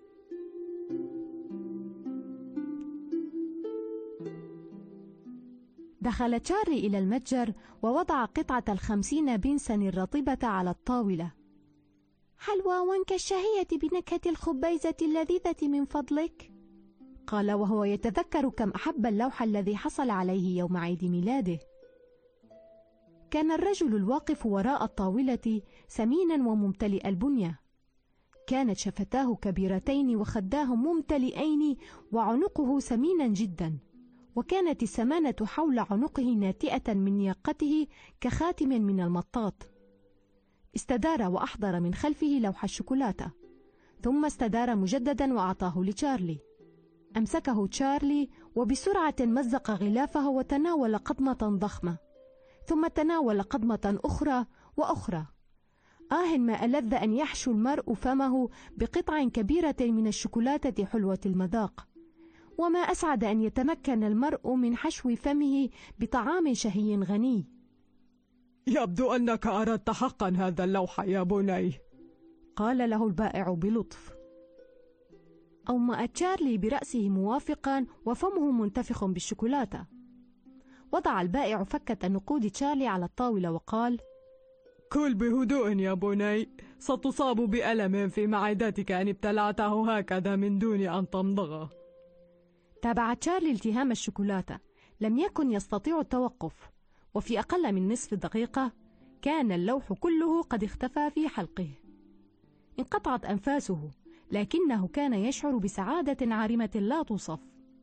دخل تشارلي إلى المتجر ووضع قطعة الخمسين بنسا الرطبة على الطاولة. حلوى وانكا الشهية بنكهة الخبيزة اللذيذة من فضلك، قال وهو يتذكر كم أحب اللوح الذي حصل عليه يوم عيد ميلاده. كان الرجل الواقف وراء الطاولة سمينا وممتلئ البنية. كانت شفتاه كبيرتين وخداه ممتلئين وعنقه سمينا جدا، وكانت السمانة حول عنقه ناتئة من ياقته كخاتم من المطاط. استدار وأحضر من خلفه لوح الشوكولاتة، ثم استدار مجددا وأعطاه لتشارلي. أمسكه تشارلي وبسرعة مزق غلافه وتناول قضمة ضخمة، ثم تناول قضمة أخرى وأخرى. آه ما ألذ أن يحشو المرء فمه بقطع كبيرة من الشوكولاتة حلوة المذاق، وما أسعد أن يتمكن المرء من حشو فمه بطعام شهي غني. يبدو أنك أردت حقا هذا اللوح يا بني، قال له البائع بلطف. أومأ تشارلي برأسه موافقا وفمه منتفخ بالشوكولاتة. وضع البائع فكة نقود تشارلي على الطاولة وقال: كل بهدوء يا بني، ستصاب بألم في معدتك إن ابتلعته هكذا من دون أن تمضغه. تابع تشارلي التهام الشوكولاتة، لم يكن يستطيع التوقف، وفي أقل من نصف دقيقة كان اللوح كله قد اختفى في حلقه. انقطعت أنفاسه، لكنه كان يشعر بسعادة عارمة لا توصف.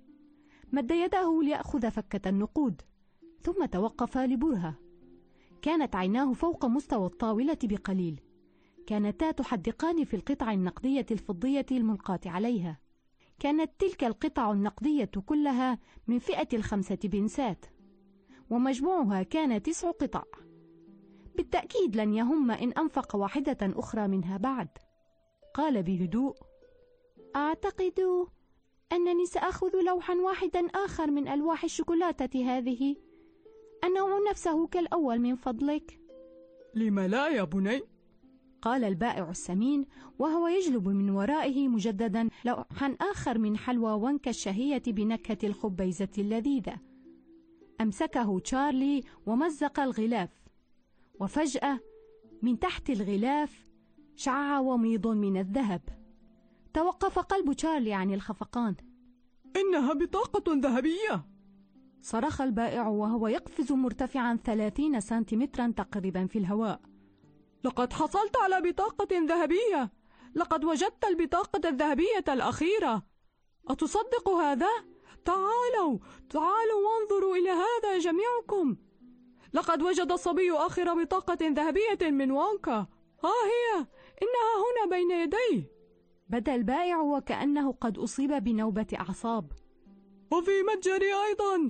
مد يده ليأخذ فكة النقود، ثم توقف لبرهة. كانت عيناه فوق مستوى الطاولة بقليل، كانتا تحدقان في القطع النقدية الفضية الملقاة عليها. كانت تلك القطع النقدية كلها من فئة الخمسة بنسات، ومجموعها كان تسع قطع. بالتأكيد لن يهم إن أنفق واحدة أخرى منها بعد. قال بهدوء: أعتقد أنني سأخذ لوحا واحدا آخر من ألواح الشوكولاتة هذه، النوع نفسه كالأول من فضلك. لم لا يا بني؟ قال البائع السمين وهو يجلب من ورائه مجددا لوحا آخر من حلوى وانكا الشهية بنكهة الخبيزة اللذيذة. أمسكه تشارلي ومزق الغلاف، وفجأة من تحت الغلاف شع وميض من الذهب. توقف قلب تشارلي عن الخفقان. إنها بطاقة ذهبية! صرخ البائع وهو يقفز مرتفعا ثلاثين سنتيمترا تقريبا في الهواء. لقد حصلت على بطاقة ذهبية! لقد وجدت البطاقة الذهبية الأخيرة! أتصدق هذا؟ تعالوا تعالوا وانظروا إلى هذا جميعكم! لقد وجد الصبي آخر بطاقة ذهبية من وانكا. ها هي، إنها هنا بين يديه. بدا البائع وكأنه قد أصيب بنوبة أعصاب. وفي متجري أيضا!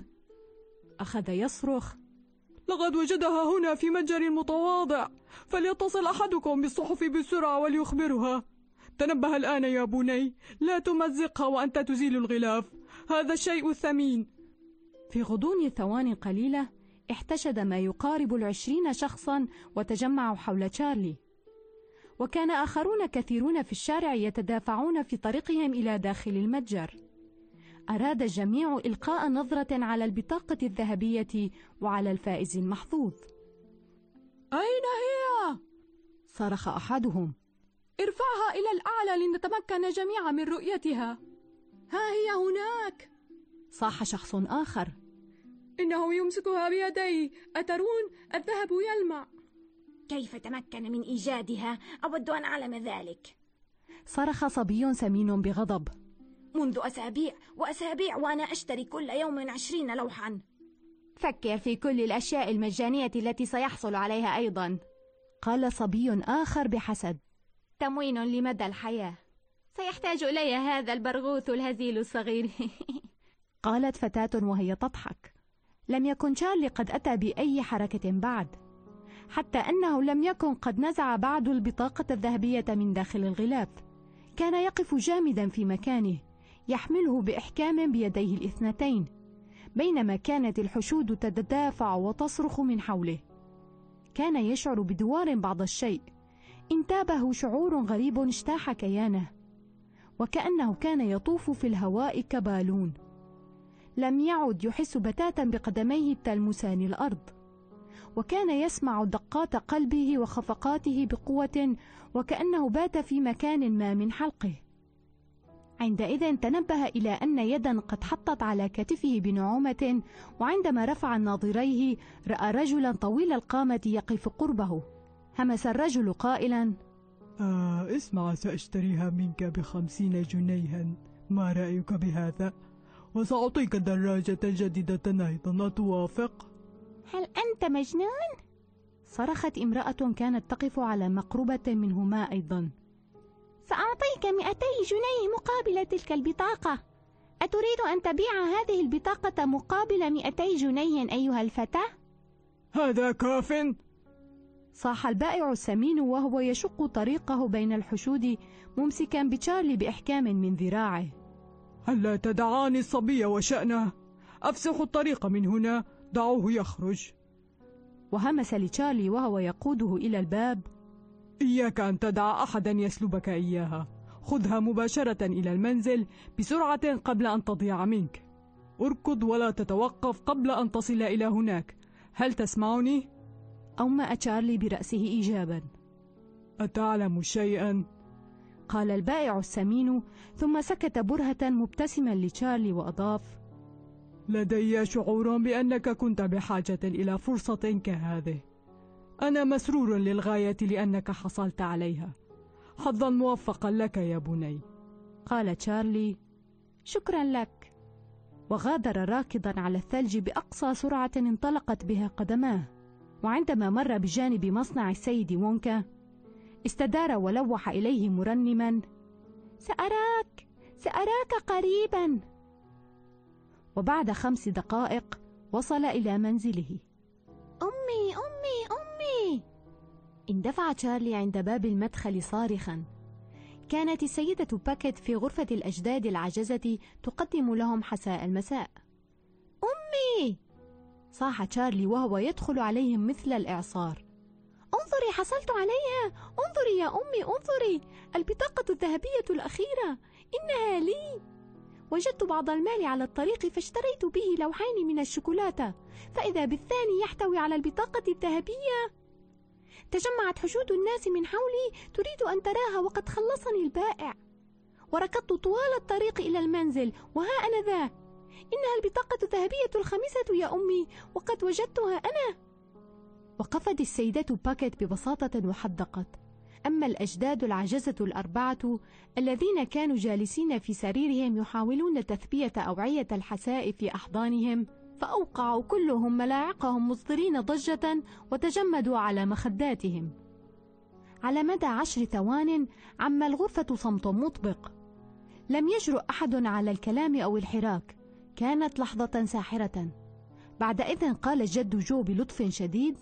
أخذ يصرخ: لقد وجدها هنا في متجر متواضع، فليتصل أحدكم بالصحف بسرعة وليخبرها. تنبه الآن يا بني، لا تمزقها وأنت تزيل الغلاف، هذا الشيء الثمين. في غضون ثوان قليلة احتشد ما يقارب العشرين شخصا وتجمعوا حول تشارلي، وكان آخرون كثيرون في الشارع يتدافعون في طريقهم إلى داخل المتجر. أراد الجميع إلقاء نظرة على البطاقة الذهبية وعلى الفائز المحظوظ. أين هي؟ صرخ أحدهم. ارفعها إلى الأعلى لنتمكن جميعا من رؤيتها. ها هي هناك! صاح شخص آخر. إنه يمسكها بيديه، أترون الذهب يلمع. كيف تمكن من إيجادها؟ أود أن أعلم ذلك. صرخ صبي سمين بغضب. منذ أسابيع وأسابيع وأنا أشتري كل يوم عشرين لوحا. فكر في كل الأشياء المجانية التي سيحصل عليها أيضا. قال صبي آخر بحسد. تموين لمدى الحياة، سيحتاج إلي هذا البرغوث الهزيل الصغير. قالت فتاة وهي تضحك. لم يكن تشارلي قد أتى بأي حركة بعد، حتى أنه لم يكن قد نزع بعد البطاقة الذهبية من داخل الغلاف. كان يقف جامدا في مكانه يحمله بإحكام بيديه الاثنتين، بينما كانت الحشود تتدافع وتصرخ من حوله. كان يشعر بدوار بعض الشيء، انتابه شعور غريب اجتاح كيانه، وكأنه كان يطوف في الهواء كبالون. لم يعد يحس بتاتا بقدميه التلمسان الأرض، وكان يسمع دقات قلبه وخفقاته بقوة، وكأنه بات في مكان ما من حلقه. عندئذ تنبه إلى أن يدا قد حطت على كتفه بنعومة، وعندما رفع ناظريه رأى رجلا طويل القامة يقف قربه. همس الرجل قائلا: آه اسمع، سأشتريها منك بخمسين جنيها، ما رأيك بهذا؟ وسأعطيك دراجة جديدة أيضا، أتوافق؟ هل أنت مجنون؟ صرخت امرأة كانت تقف على مقربة منهما أيضا. سأعطيك مئتي جنيه مقابل تلك البطاقة. أتريد أن تبيع هذه البطاقة مقابل مئتي جنيه أيها الفتى؟ هذا كاف؟ صاح البائع السمين وهو يشق طريقه بين الحشود ممسكا بتشارلي بإحكام من ذراعه. هلا تدعاني الصبي وشأنه، أفسح الطريق من هنا، دعوه يخرج. وهمس لتشارلي وهو يقوده إلى الباب: إياك أن تدع أحدا يسلبك إياها، خذها مباشرة إلى المنزل بسرعة قبل أن تضيع منك. اركض ولا تتوقف قبل أن تصل إلى هناك، هل تسمعني؟ أومأ تشارلي برأسه إيجابا. أتعلم شيئا؟ قال البائع السمين، ثم سكت برهة مبتسما لتشارلي وأضاف: لدي شعور بأنك كنت بحاجة إلى فرصة كهذه. أنا مسرور للغاية لأنك حصلت عليها. حظا موفقا لك يا بني. قال تشارلي: شكرا لك. وغادر راكضا على الثلج بأقصى سرعة انطلقت بها قدماه. وعندما مر بجانب مصنع السيد وونكا استدار ولوح إليه مرنما: سأراك سأراك قريبا. وبعد خمس دقائق وصل إلى منزله. أمي أمي أمي! اندفع تشارلي عند باب المدخل صارخا. كانت السيدة باكيت في غرفة الأجداد العجزة تقدم لهم حساء المساء. أمي! صاح تشارلي وهو يدخل عليهم مثل الإعصار: انظري، حصلت عليها! انظري يا أمي، انظري! البطاقة الذهبية الأخيرة، إنها لي! وجدت بعض المال على الطريق فاشتريت به لوحين من الشوكولاتة، فإذا بالثاني يحتوي على البطاقة الذهبية. تجمعت حشود الناس من حولي تريد أن تراها، وقد خلصني البائع. وركضت طوال الطريق إلى المنزل، وها أنا ذا. إنها البطاقة الذهبية الخامسة يا أمي، وقد وجدتها أنا. وقفت السيدة باكيت ببساطة وحدقت. أما الأجداد العجزة الأربعة الذين كانوا جالسين في سريرهم يحاولون تثبية أوعية الحساء في أحضانهم، فأوقعوا كلهم ملاعقهم مصدرين ضجة وتجمدوا على مخداتهم. على مدى عشر ثوان عم الغرفة صمت مطبق. لم يجرؤ أحد على الكلام أو الحراك. كانت لحظة ساحرة. بعد إذن قال الجد جو بلطف شديد: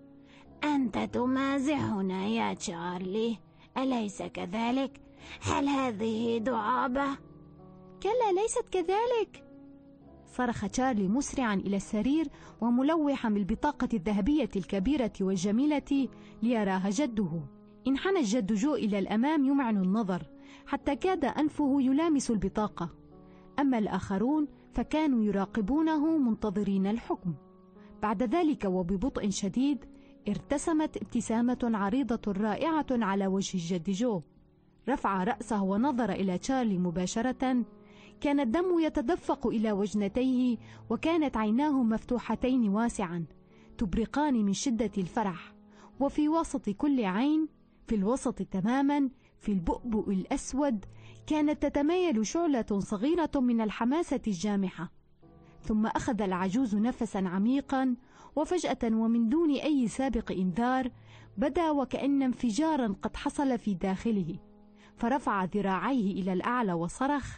أنت تمازحنا يا تشارلي، أليس كذلك؟ هل هذه دعابة؟ كلا، ليست كذلك. صرخ تشارلي مسرعا إلى السرير وملوحا بالبطاقة الذهبية الكبيرة والجميلة ليراها جده. انحنى الجد جو إلى الأمام يمعن النظر حتى كاد أنفه يلامس البطاقة. أما الآخرون فكانوا يراقبونه منتظرين الحكم. بعد ذلك وببطء شديد ارتسمت ابتسامة عريضة رائعة على وجه الجد جو. رفع رأسه ونظر إلى تشارلي مباشرة. كان الدم يتدفق إلى وجنتيه، وكانت عيناه مفتوحتين واسعا تبرقان من شدة الفرح. وفي وسط كل عين، في الوسط تماما، في البؤبؤ الأسود، كانت تتمايل شعلة صغيرة من الحماسة الجامحة. ثم أخذ العجوز نفسا عميقا، وفجأة ومن دون أي سابق إنذار بدا وكأن انفجارا قد حصل في داخله، فرفع ذراعيه إلى الأعلى وصرخ: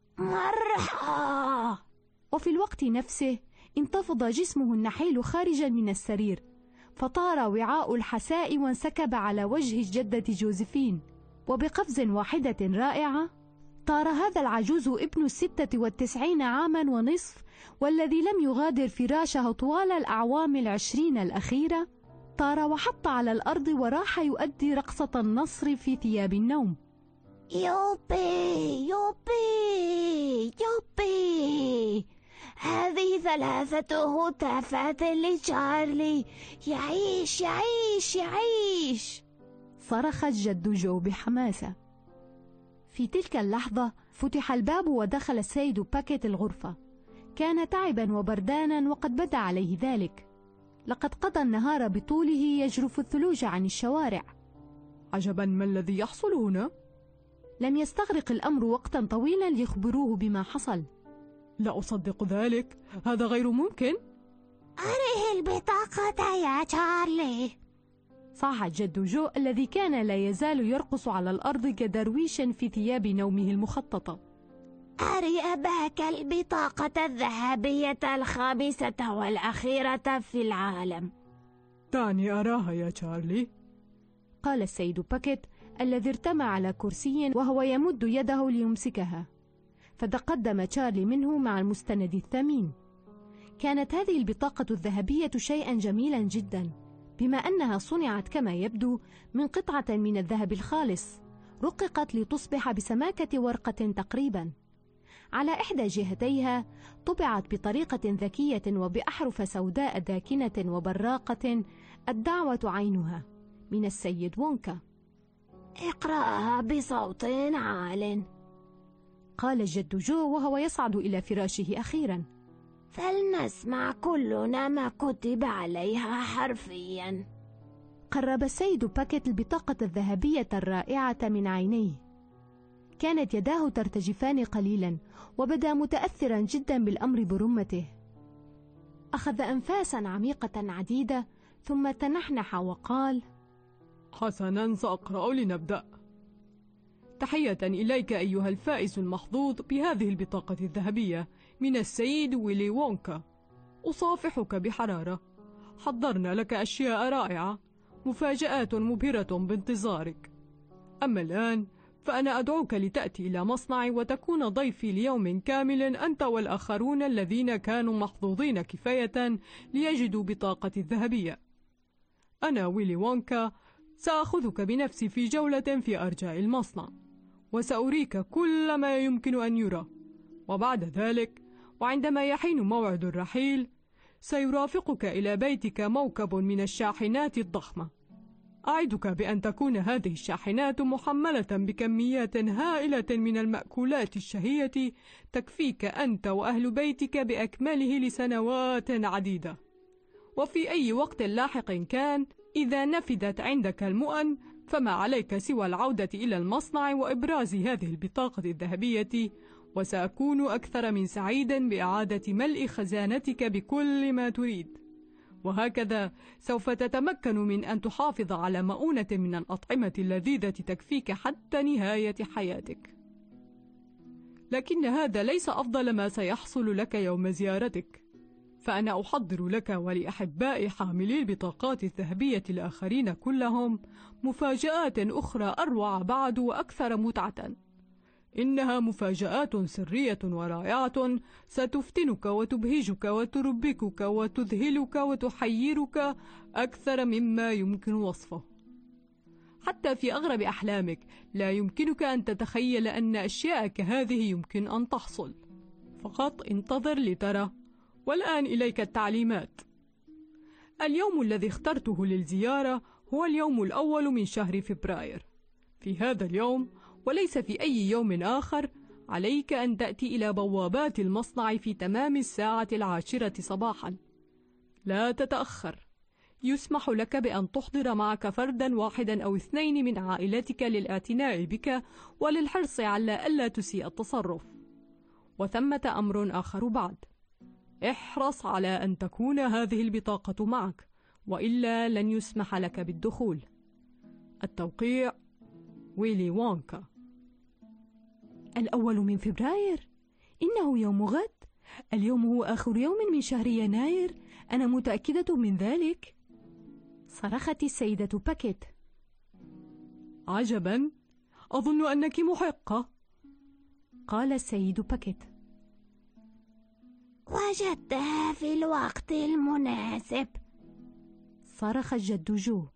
مرحبا! وفي الوقت نفسه انتفض جسمه النحيل خارجا من السرير، فطار وعاء الحساء وانسكب على وجه الجدة جوزفين. وبقفز واحدة رائعة طار هذا العجوز ابن الستة والتسعين عاما ونصف، والذي لم يغادر فراشه طوال الأعوام العشرين الأخيرة، طار وحط على الأرض وراح يؤدي رقصة النصر في ثياب النوم. يوبي يوبي يوبي! هذه ثلاثة هتافات لتشارلي. يعيش يعيش يعيش! صرخ الجد جو بحماسة. في تلك اللحظة فتح الباب ودخل السيد باكيت الغرفة. كان تعبا وبردانا وقد بدا عليه ذلك. لقد قضى النهار بطوله يجرف الثلوج عن الشوارع. عجبا، ما الذي يحصل هنا؟ لم يستغرق الأمر وقتا طويلا ليخبروه بما حصل. لا أصدق ذلك، هذا غير ممكن. أريه البطاقة يا تشارلي! صاح الجد جو الذي كان لا يزال يرقص على الأرض كدرويش في ثياب نومه المخططة. أري أباك البطاقة الذهبية الخامسة والأخيرة في العالم. دعني أراها يا تشارلي، قال السيد باكيت الذي ارتمى على كرسي وهو يمد يده ليمسكها. فتقدم تشارلي منه مع المستند الثمين. كانت هذه البطاقة الذهبية شيئا جميلا جدا، بما أنها صنعت كما يبدو من قطعة من الذهب الخالص، رققت لتصبح بسماكة ورقة تقريبا. على إحدى جهتيها طبعت بطريقة ذكية وبأحرف سوداء داكنة وبراقة الدعوة عينها من السيد وونكا. اقرأها بصوت عال، قال الجد جو وهو يصعد إلى فراشه أخيرا. فلنسمع كلنا ما كتب عليها حرفيا. قرب السيد باكيت البطاقة الذهبية الرائعة من عينيه. كانت يداه ترتجفان قليلا وبدا متأثرا جدا بالأمر برمته. أخذ أنفاسا عميقة عديدة ثم تنحنح وقال: حسنا، سأقرأ لنبدأ. تحية إليك أيها الفائز المحظوظ بهذه البطاقة الذهبية من السيد ويلي وونكا. أصافحك بحرارة. حضرنا لك أشياء رائعة، مفاجآت مبهرة بانتظارك. أما الآن فأنا أدعوك لتأتي إلى مصنعي وتكون ضيفي ليوم كامل أنت والآخرون الذين كانوا محظوظين كفاية ليجدوا بطاقتي الذهبية. أنا ويلي وونكا سأخذك بنفسي في جولة في أرجاء المصنع، وسأريك كل ما يمكن أن يرى. وبعد ذلك وعندما يحين موعد الرحيل سيرافقك إلى بيتك موكب من الشاحنات الضخمة. أعدك بأن تكون هذه الشاحنات محملة بكميات هائلة من المأكولات الشهية تكفيك أنت وأهل بيتك بأكمله لسنوات عديدة. وفي أي وقت لاحق كان، إذا نفدت عندك المؤن فما عليك سوى العودة إلى المصنع وإبراز هذه البطاقة الذهبية، وسأكون أكثر من سعيد بإعادة ملء خزانتك بكل ما تريد. وهكذا سوف تتمكن من أن تحافظ على مؤونة من الأطعمة اللذيذة تكفيك حتى نهاية حياتك. لكن هذا ليس أفضل ما سيحصل لك يوم زيارتك، فأنا أحضر لك ولأحباء حاملي البطاقات الذهبية الآخرين كلهم مفاجآت أخرى أروع بعد وأكثر متعة. إنها مفاجآت سرية ورائعة ستفتنك وتبهجك وتربكك وتذهلك وتحيرك أكثر مما يمكن وصفه. حتى في أغرب أحلامك لا يمكنك أن تتخيل أن أشياء كهذه يمكن أن تحصل. فقط انتظر لترى. والآن إليك التعليمات. اليوم الذي اخترته للزيارة هو اليوم الأول من شهر فبراير. في هذا اليوم وليس في أي يوم آخر عليك أن تأتي إلى بوابات المصنع في تمام الساعة العاشرة صباحا. لا تتأخر. يسمح لك بأن تحضر معك فردا واحدا أو اثنين من عائلتك للاعتناء بك وللحرص على ألا تسيء التصرف. وثمة أمر آخر بعد. احرص على أن تكون هذه البطاقة معك، وإلا لن يسمح لك بالدخول. التوقيع ويلي وونكا. الأول من فبراير؟ إنه يوم غد. اليوم هو آخر يوم من شهر يناير. أنا متأكدة من ذلك. صرخت السيدة باكيت. عجبا، أظن أنك محقة. قال السيد باكيت. وجدتها في الوقت المناسب. صرخ الجد جو.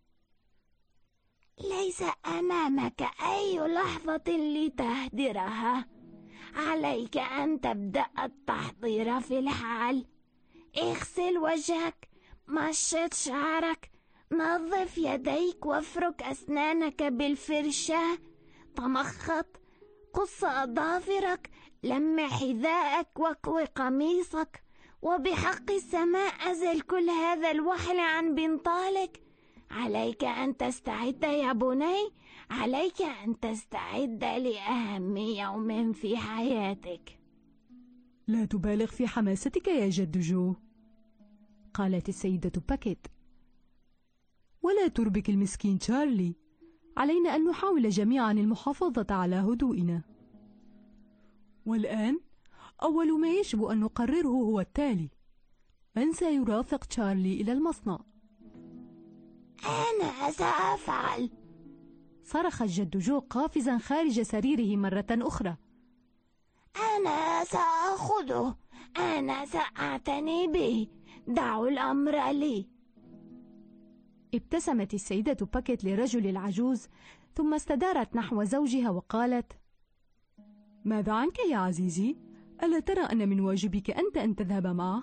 ليس أمامك أي لحظة لتهدرها. عليك أن تبدأ التحضير في الحال. اغسل وجهك، مشط شعرك، نظف يديك وافرك أسنانك بالفرشاة، تمخط، قص أظافرك، لم حذاءك واكوي قميصك، وبحق السماء أزل كل هذا الوحل عن بنطالك. عليك أن تستعد يا بني، عليك أن تستعد لأهم يوم في حياتك. لا تبالغ في حماستك يا جد جو، قالت السيدة باكيت. ولا تربك المسكين تشارلي. علينا أن نحاول جميعا المحافظة على هدوئنا. والآن أول ما يجب أن نقرره هو التالي: من سيرافق تشارلي إلى المصنع؟ أنا سأفعل، صرخ الجد جو قافزا خارج سريره مرة أخرى. أنا سأخذه، أنا سأعتني به، دعوا الأمر لي. ابتسمت السيدة باكيت لرجل العجوز، ثم استدارت نحو زوجها وقالت: ماذا عنك يا عزيزي؟ ألا ترى أن من واجبك أنت أن تذهب معه؟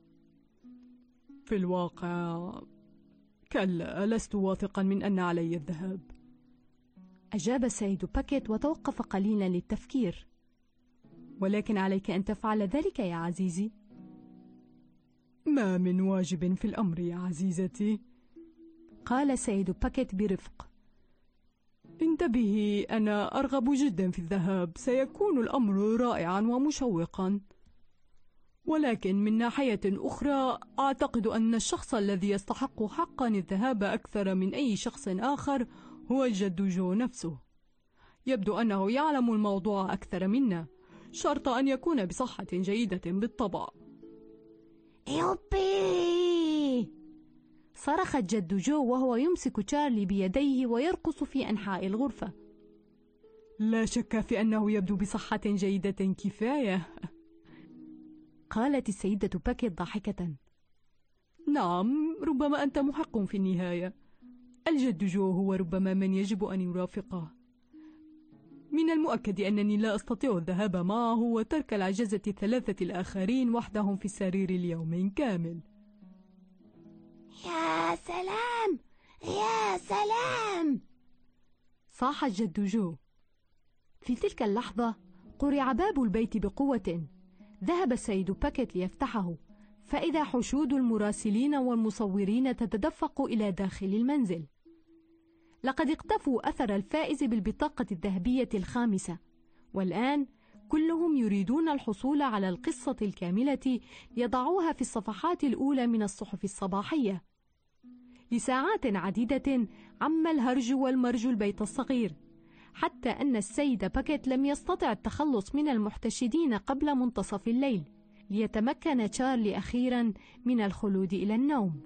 في الواقع كلا، لست واثقا من أن علي الذهاب، أجاب السيد باكيت وتوقف قليلا للتفكير. ولكن عليك أن تفعل ذلك يا عزيزي. ما من واجب في الأمر يا عزيزتي. قال سيد باكيت برفق. انتبهي، أنا أرغب جدا في الذهاب، سيكون الأمر رائعا ومشوقا. ولكن من ناحية أخرى أعتقد أن الشخص الذي يستحق حقا الذهاب أكثر من أي شخص آخر هو الجد جو نفسه. يبدو أنه يعلم الموضوع أكثر منا، شرط أن يكون بصحة جيدة بالطبع. يوبي! صرخت جد جو وهو يمسك تشارلي بيديه ويرقص في أنحاء الغرفة. لا شك في أنه يبدو بصحة جيدة كفاية، قالت السيدة باكيت ضاحكة. نعم، ربما أنت محق في النهاية. الجد جو هو ربما من يجب أن يرافقه. من المؤكد أنني لا أستطيع الذهاب معه وترك العجزة الثلاثة الآخرين وحدهم في السرير اليوم كامل. يا سلام يا سلام، صاح الجد جو. في تلك اللحظة قرع باب البيت بقوة. ذهب السيد باكيت ليفتحه، فإذا حشود المراسلين والمصورين تتدفق إلى داخل المنزل. لقد اقتفوا أثر الفائز بالبطاقة الذهبية الخامسة، والآن كلهم يريدون الحصول على القصة الكاملة ليضعوها في الصفحات الأولى من الصحف الصباحية. لساعات عديدة عم الهرج والمرج البيت الصغير، حتى أن السيد باكيت لم يستطع التخلص من المحتشدين قبل منتصف الليل، ليتمكن تشارلي أخيرا من الخلود إلى النوم.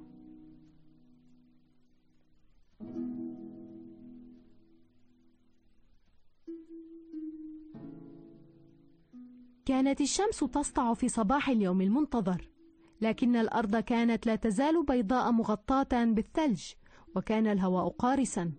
كانت الشمس تسطع في صباح اليوم المنتظر، لكن الأرض كانت لا تزال بيضاء مغطاة بالثلج، وكان الهواء قارسا.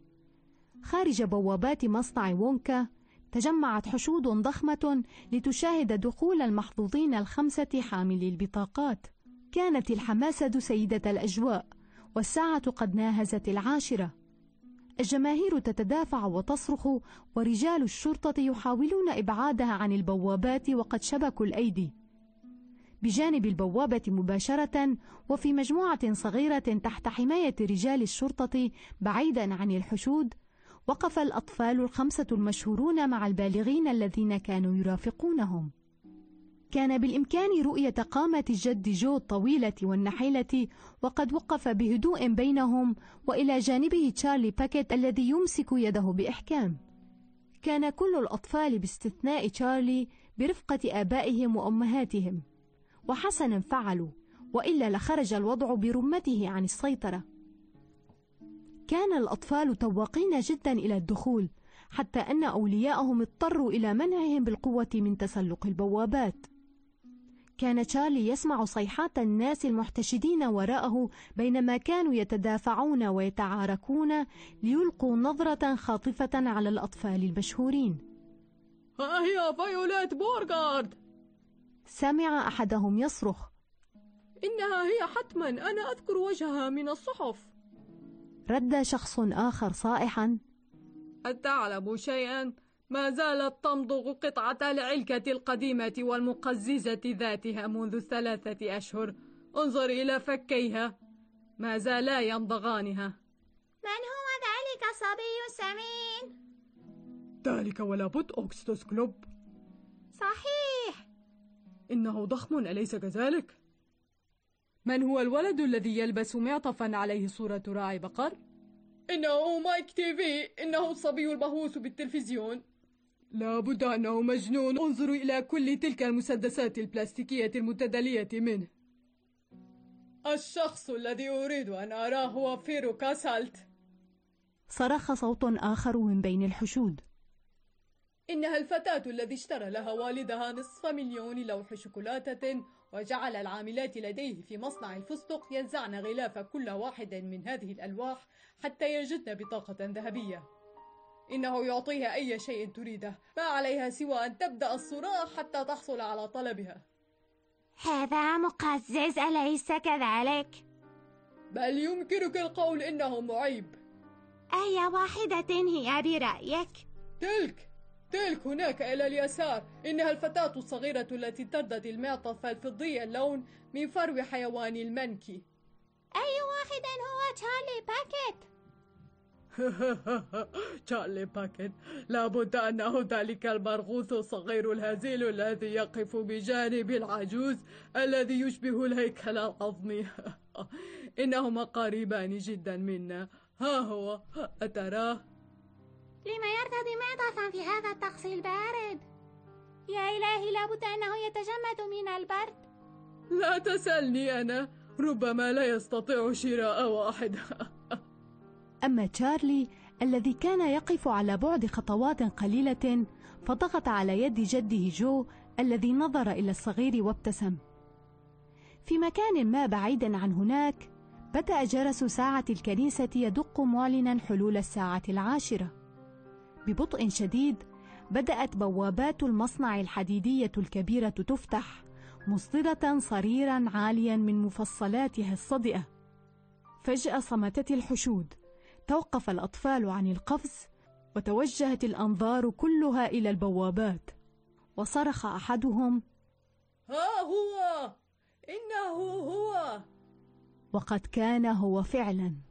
خارج بوابات مصنع وونكا تجمعت حشود ضخمة لتشاهد دخول المحظوظين الخمسة حاملي البطاقات. كانت الحماسة سيدة الأجواء، والساعة قد ناهزت العاشرة. الجماهير تتدافع وتصرخ، ورجال الشرطة يحاولون إبعادها عن البوابات وقد شبكوا الأيدي. بجانب البوابة مباشرة، وفي مجموعة صغيرة تحت حماية رجال الشرطة بعيدا عن الحشود، وقف الأطفال الخمسة المشهورون مع البالغين الذين كانوا يرافقونهم. كان بالإمكان رؤية قامة الجد جو الطويلة والنحيلة، وقد وقف بهدوء بينهم، وإلى جانبه تشارلي باكيت الذي يمسك يده بإحكام. كان كل الأطفال باستثناء تشارلي برفقة آبائهم وأمهاتهم، وحسنا فعلوا، وإلا لخرج الوضع برمته عن السيطرة. كان الأطفال تواقين جدا إلى الدخول، حتى أن أولياءهم اضطروا إلى منعهم بالقوة من تسلق البوابات. كان تشارلي يسمع صيحات الناس المحتشدين وراءه بينما كانوا يتدافعون ويتعاركون ليلقوا نظرة خاطفة على الأطفال المشهورين. ها هي فايوليت بورغارد، سمع أحدهم يصرخ. إنها هي حتما، أنا أذكر وجهها من الصحف. رد شخص آخر صائحا. أتعلم شيئا؟ ما زالت تمضغ قطعة العلكة القديمة والمقززة ذاتها منذ ثلاثة أشهر. انظر إلى فكيها، ما زالا يمضغانها. من هو ذلك الصبي السمين؟ ذلك ولا بد أوغسطس كلوب. صحيح، إنه ضخم أليس كذلك؟ من هو الولد الذي يلبس معطفا عليه صورة راعي بقر؟ إنه مايك تيفي، إنه الصبي المهووس بالتلفزيون. لا بد أنه مجنون. انظروا إلى كل تلك المسدسات البلاستيكية المتدلية منه. الشخص الذي أريد أن أراه هو فيرو كاسالت. صرخ صوت آخر من بين الحشود. إنها الفتاة الذي اشترى لها والدها نصف مليون لوح شوكولاتة، وجعل العاملات لديه في مصنع الفستق ينزعن غلاف كل واحد من هذه الألواح حتى يجدن بطاقة ذهبية. إنه يعطيها أي شيء تريده، ما عليها سوى أن تبدأ الصراخ حتى تحصل على طلبها. هذا مقزز أليس كذلك؟ بل يمكنك القول إنه معيب. أي واحدة هي برأيك؟ تلك تلك هناك إلى اليسار، إنها الفتاة الصغيرة التي ترتدي المعطف الفضي اللون من فرو حيوان المنكي. أي واحدة واحد هو تشارلي باكيت. تشارلي باكيت، لابد أنه ذلك المرغوث الصغير الهزيل الذي يقف بجانب العجوز الذي يشبه الهيكل العظمي. إنهما قريبان جدا منا. ها هو، أتراه؟ لما يرتدي معطفا في هذا الطقس البارد؟ يا إلهي، لابد أنه يتجمد من البرد. لا تسألني أنا، ربما لا يستطيع شراء واحد. أما تشارلي الذي كان يقف على بعد خطوات قليلة فضغط على يد جده جو الذي نظر إلى الصغير وابتسم. في مكان ما بعيدا عن هناك بدأ جرس ساعة الكنيسة يدق معلنا حلول الساعة العاشرة. ببطء شديد بدأت بوابات المصنع الحديدية الكبيرة تفتح، مصدرة صريرا عاليا من مفصلاتها الصدئة. فجأة صمتت الحشود، توقف الأطفال عن القفز، وتوجهت الأنظار كلها إلى البوابات، وصرخ أحدهم: ها هو، إنه هو. وقد كان هو فعلا.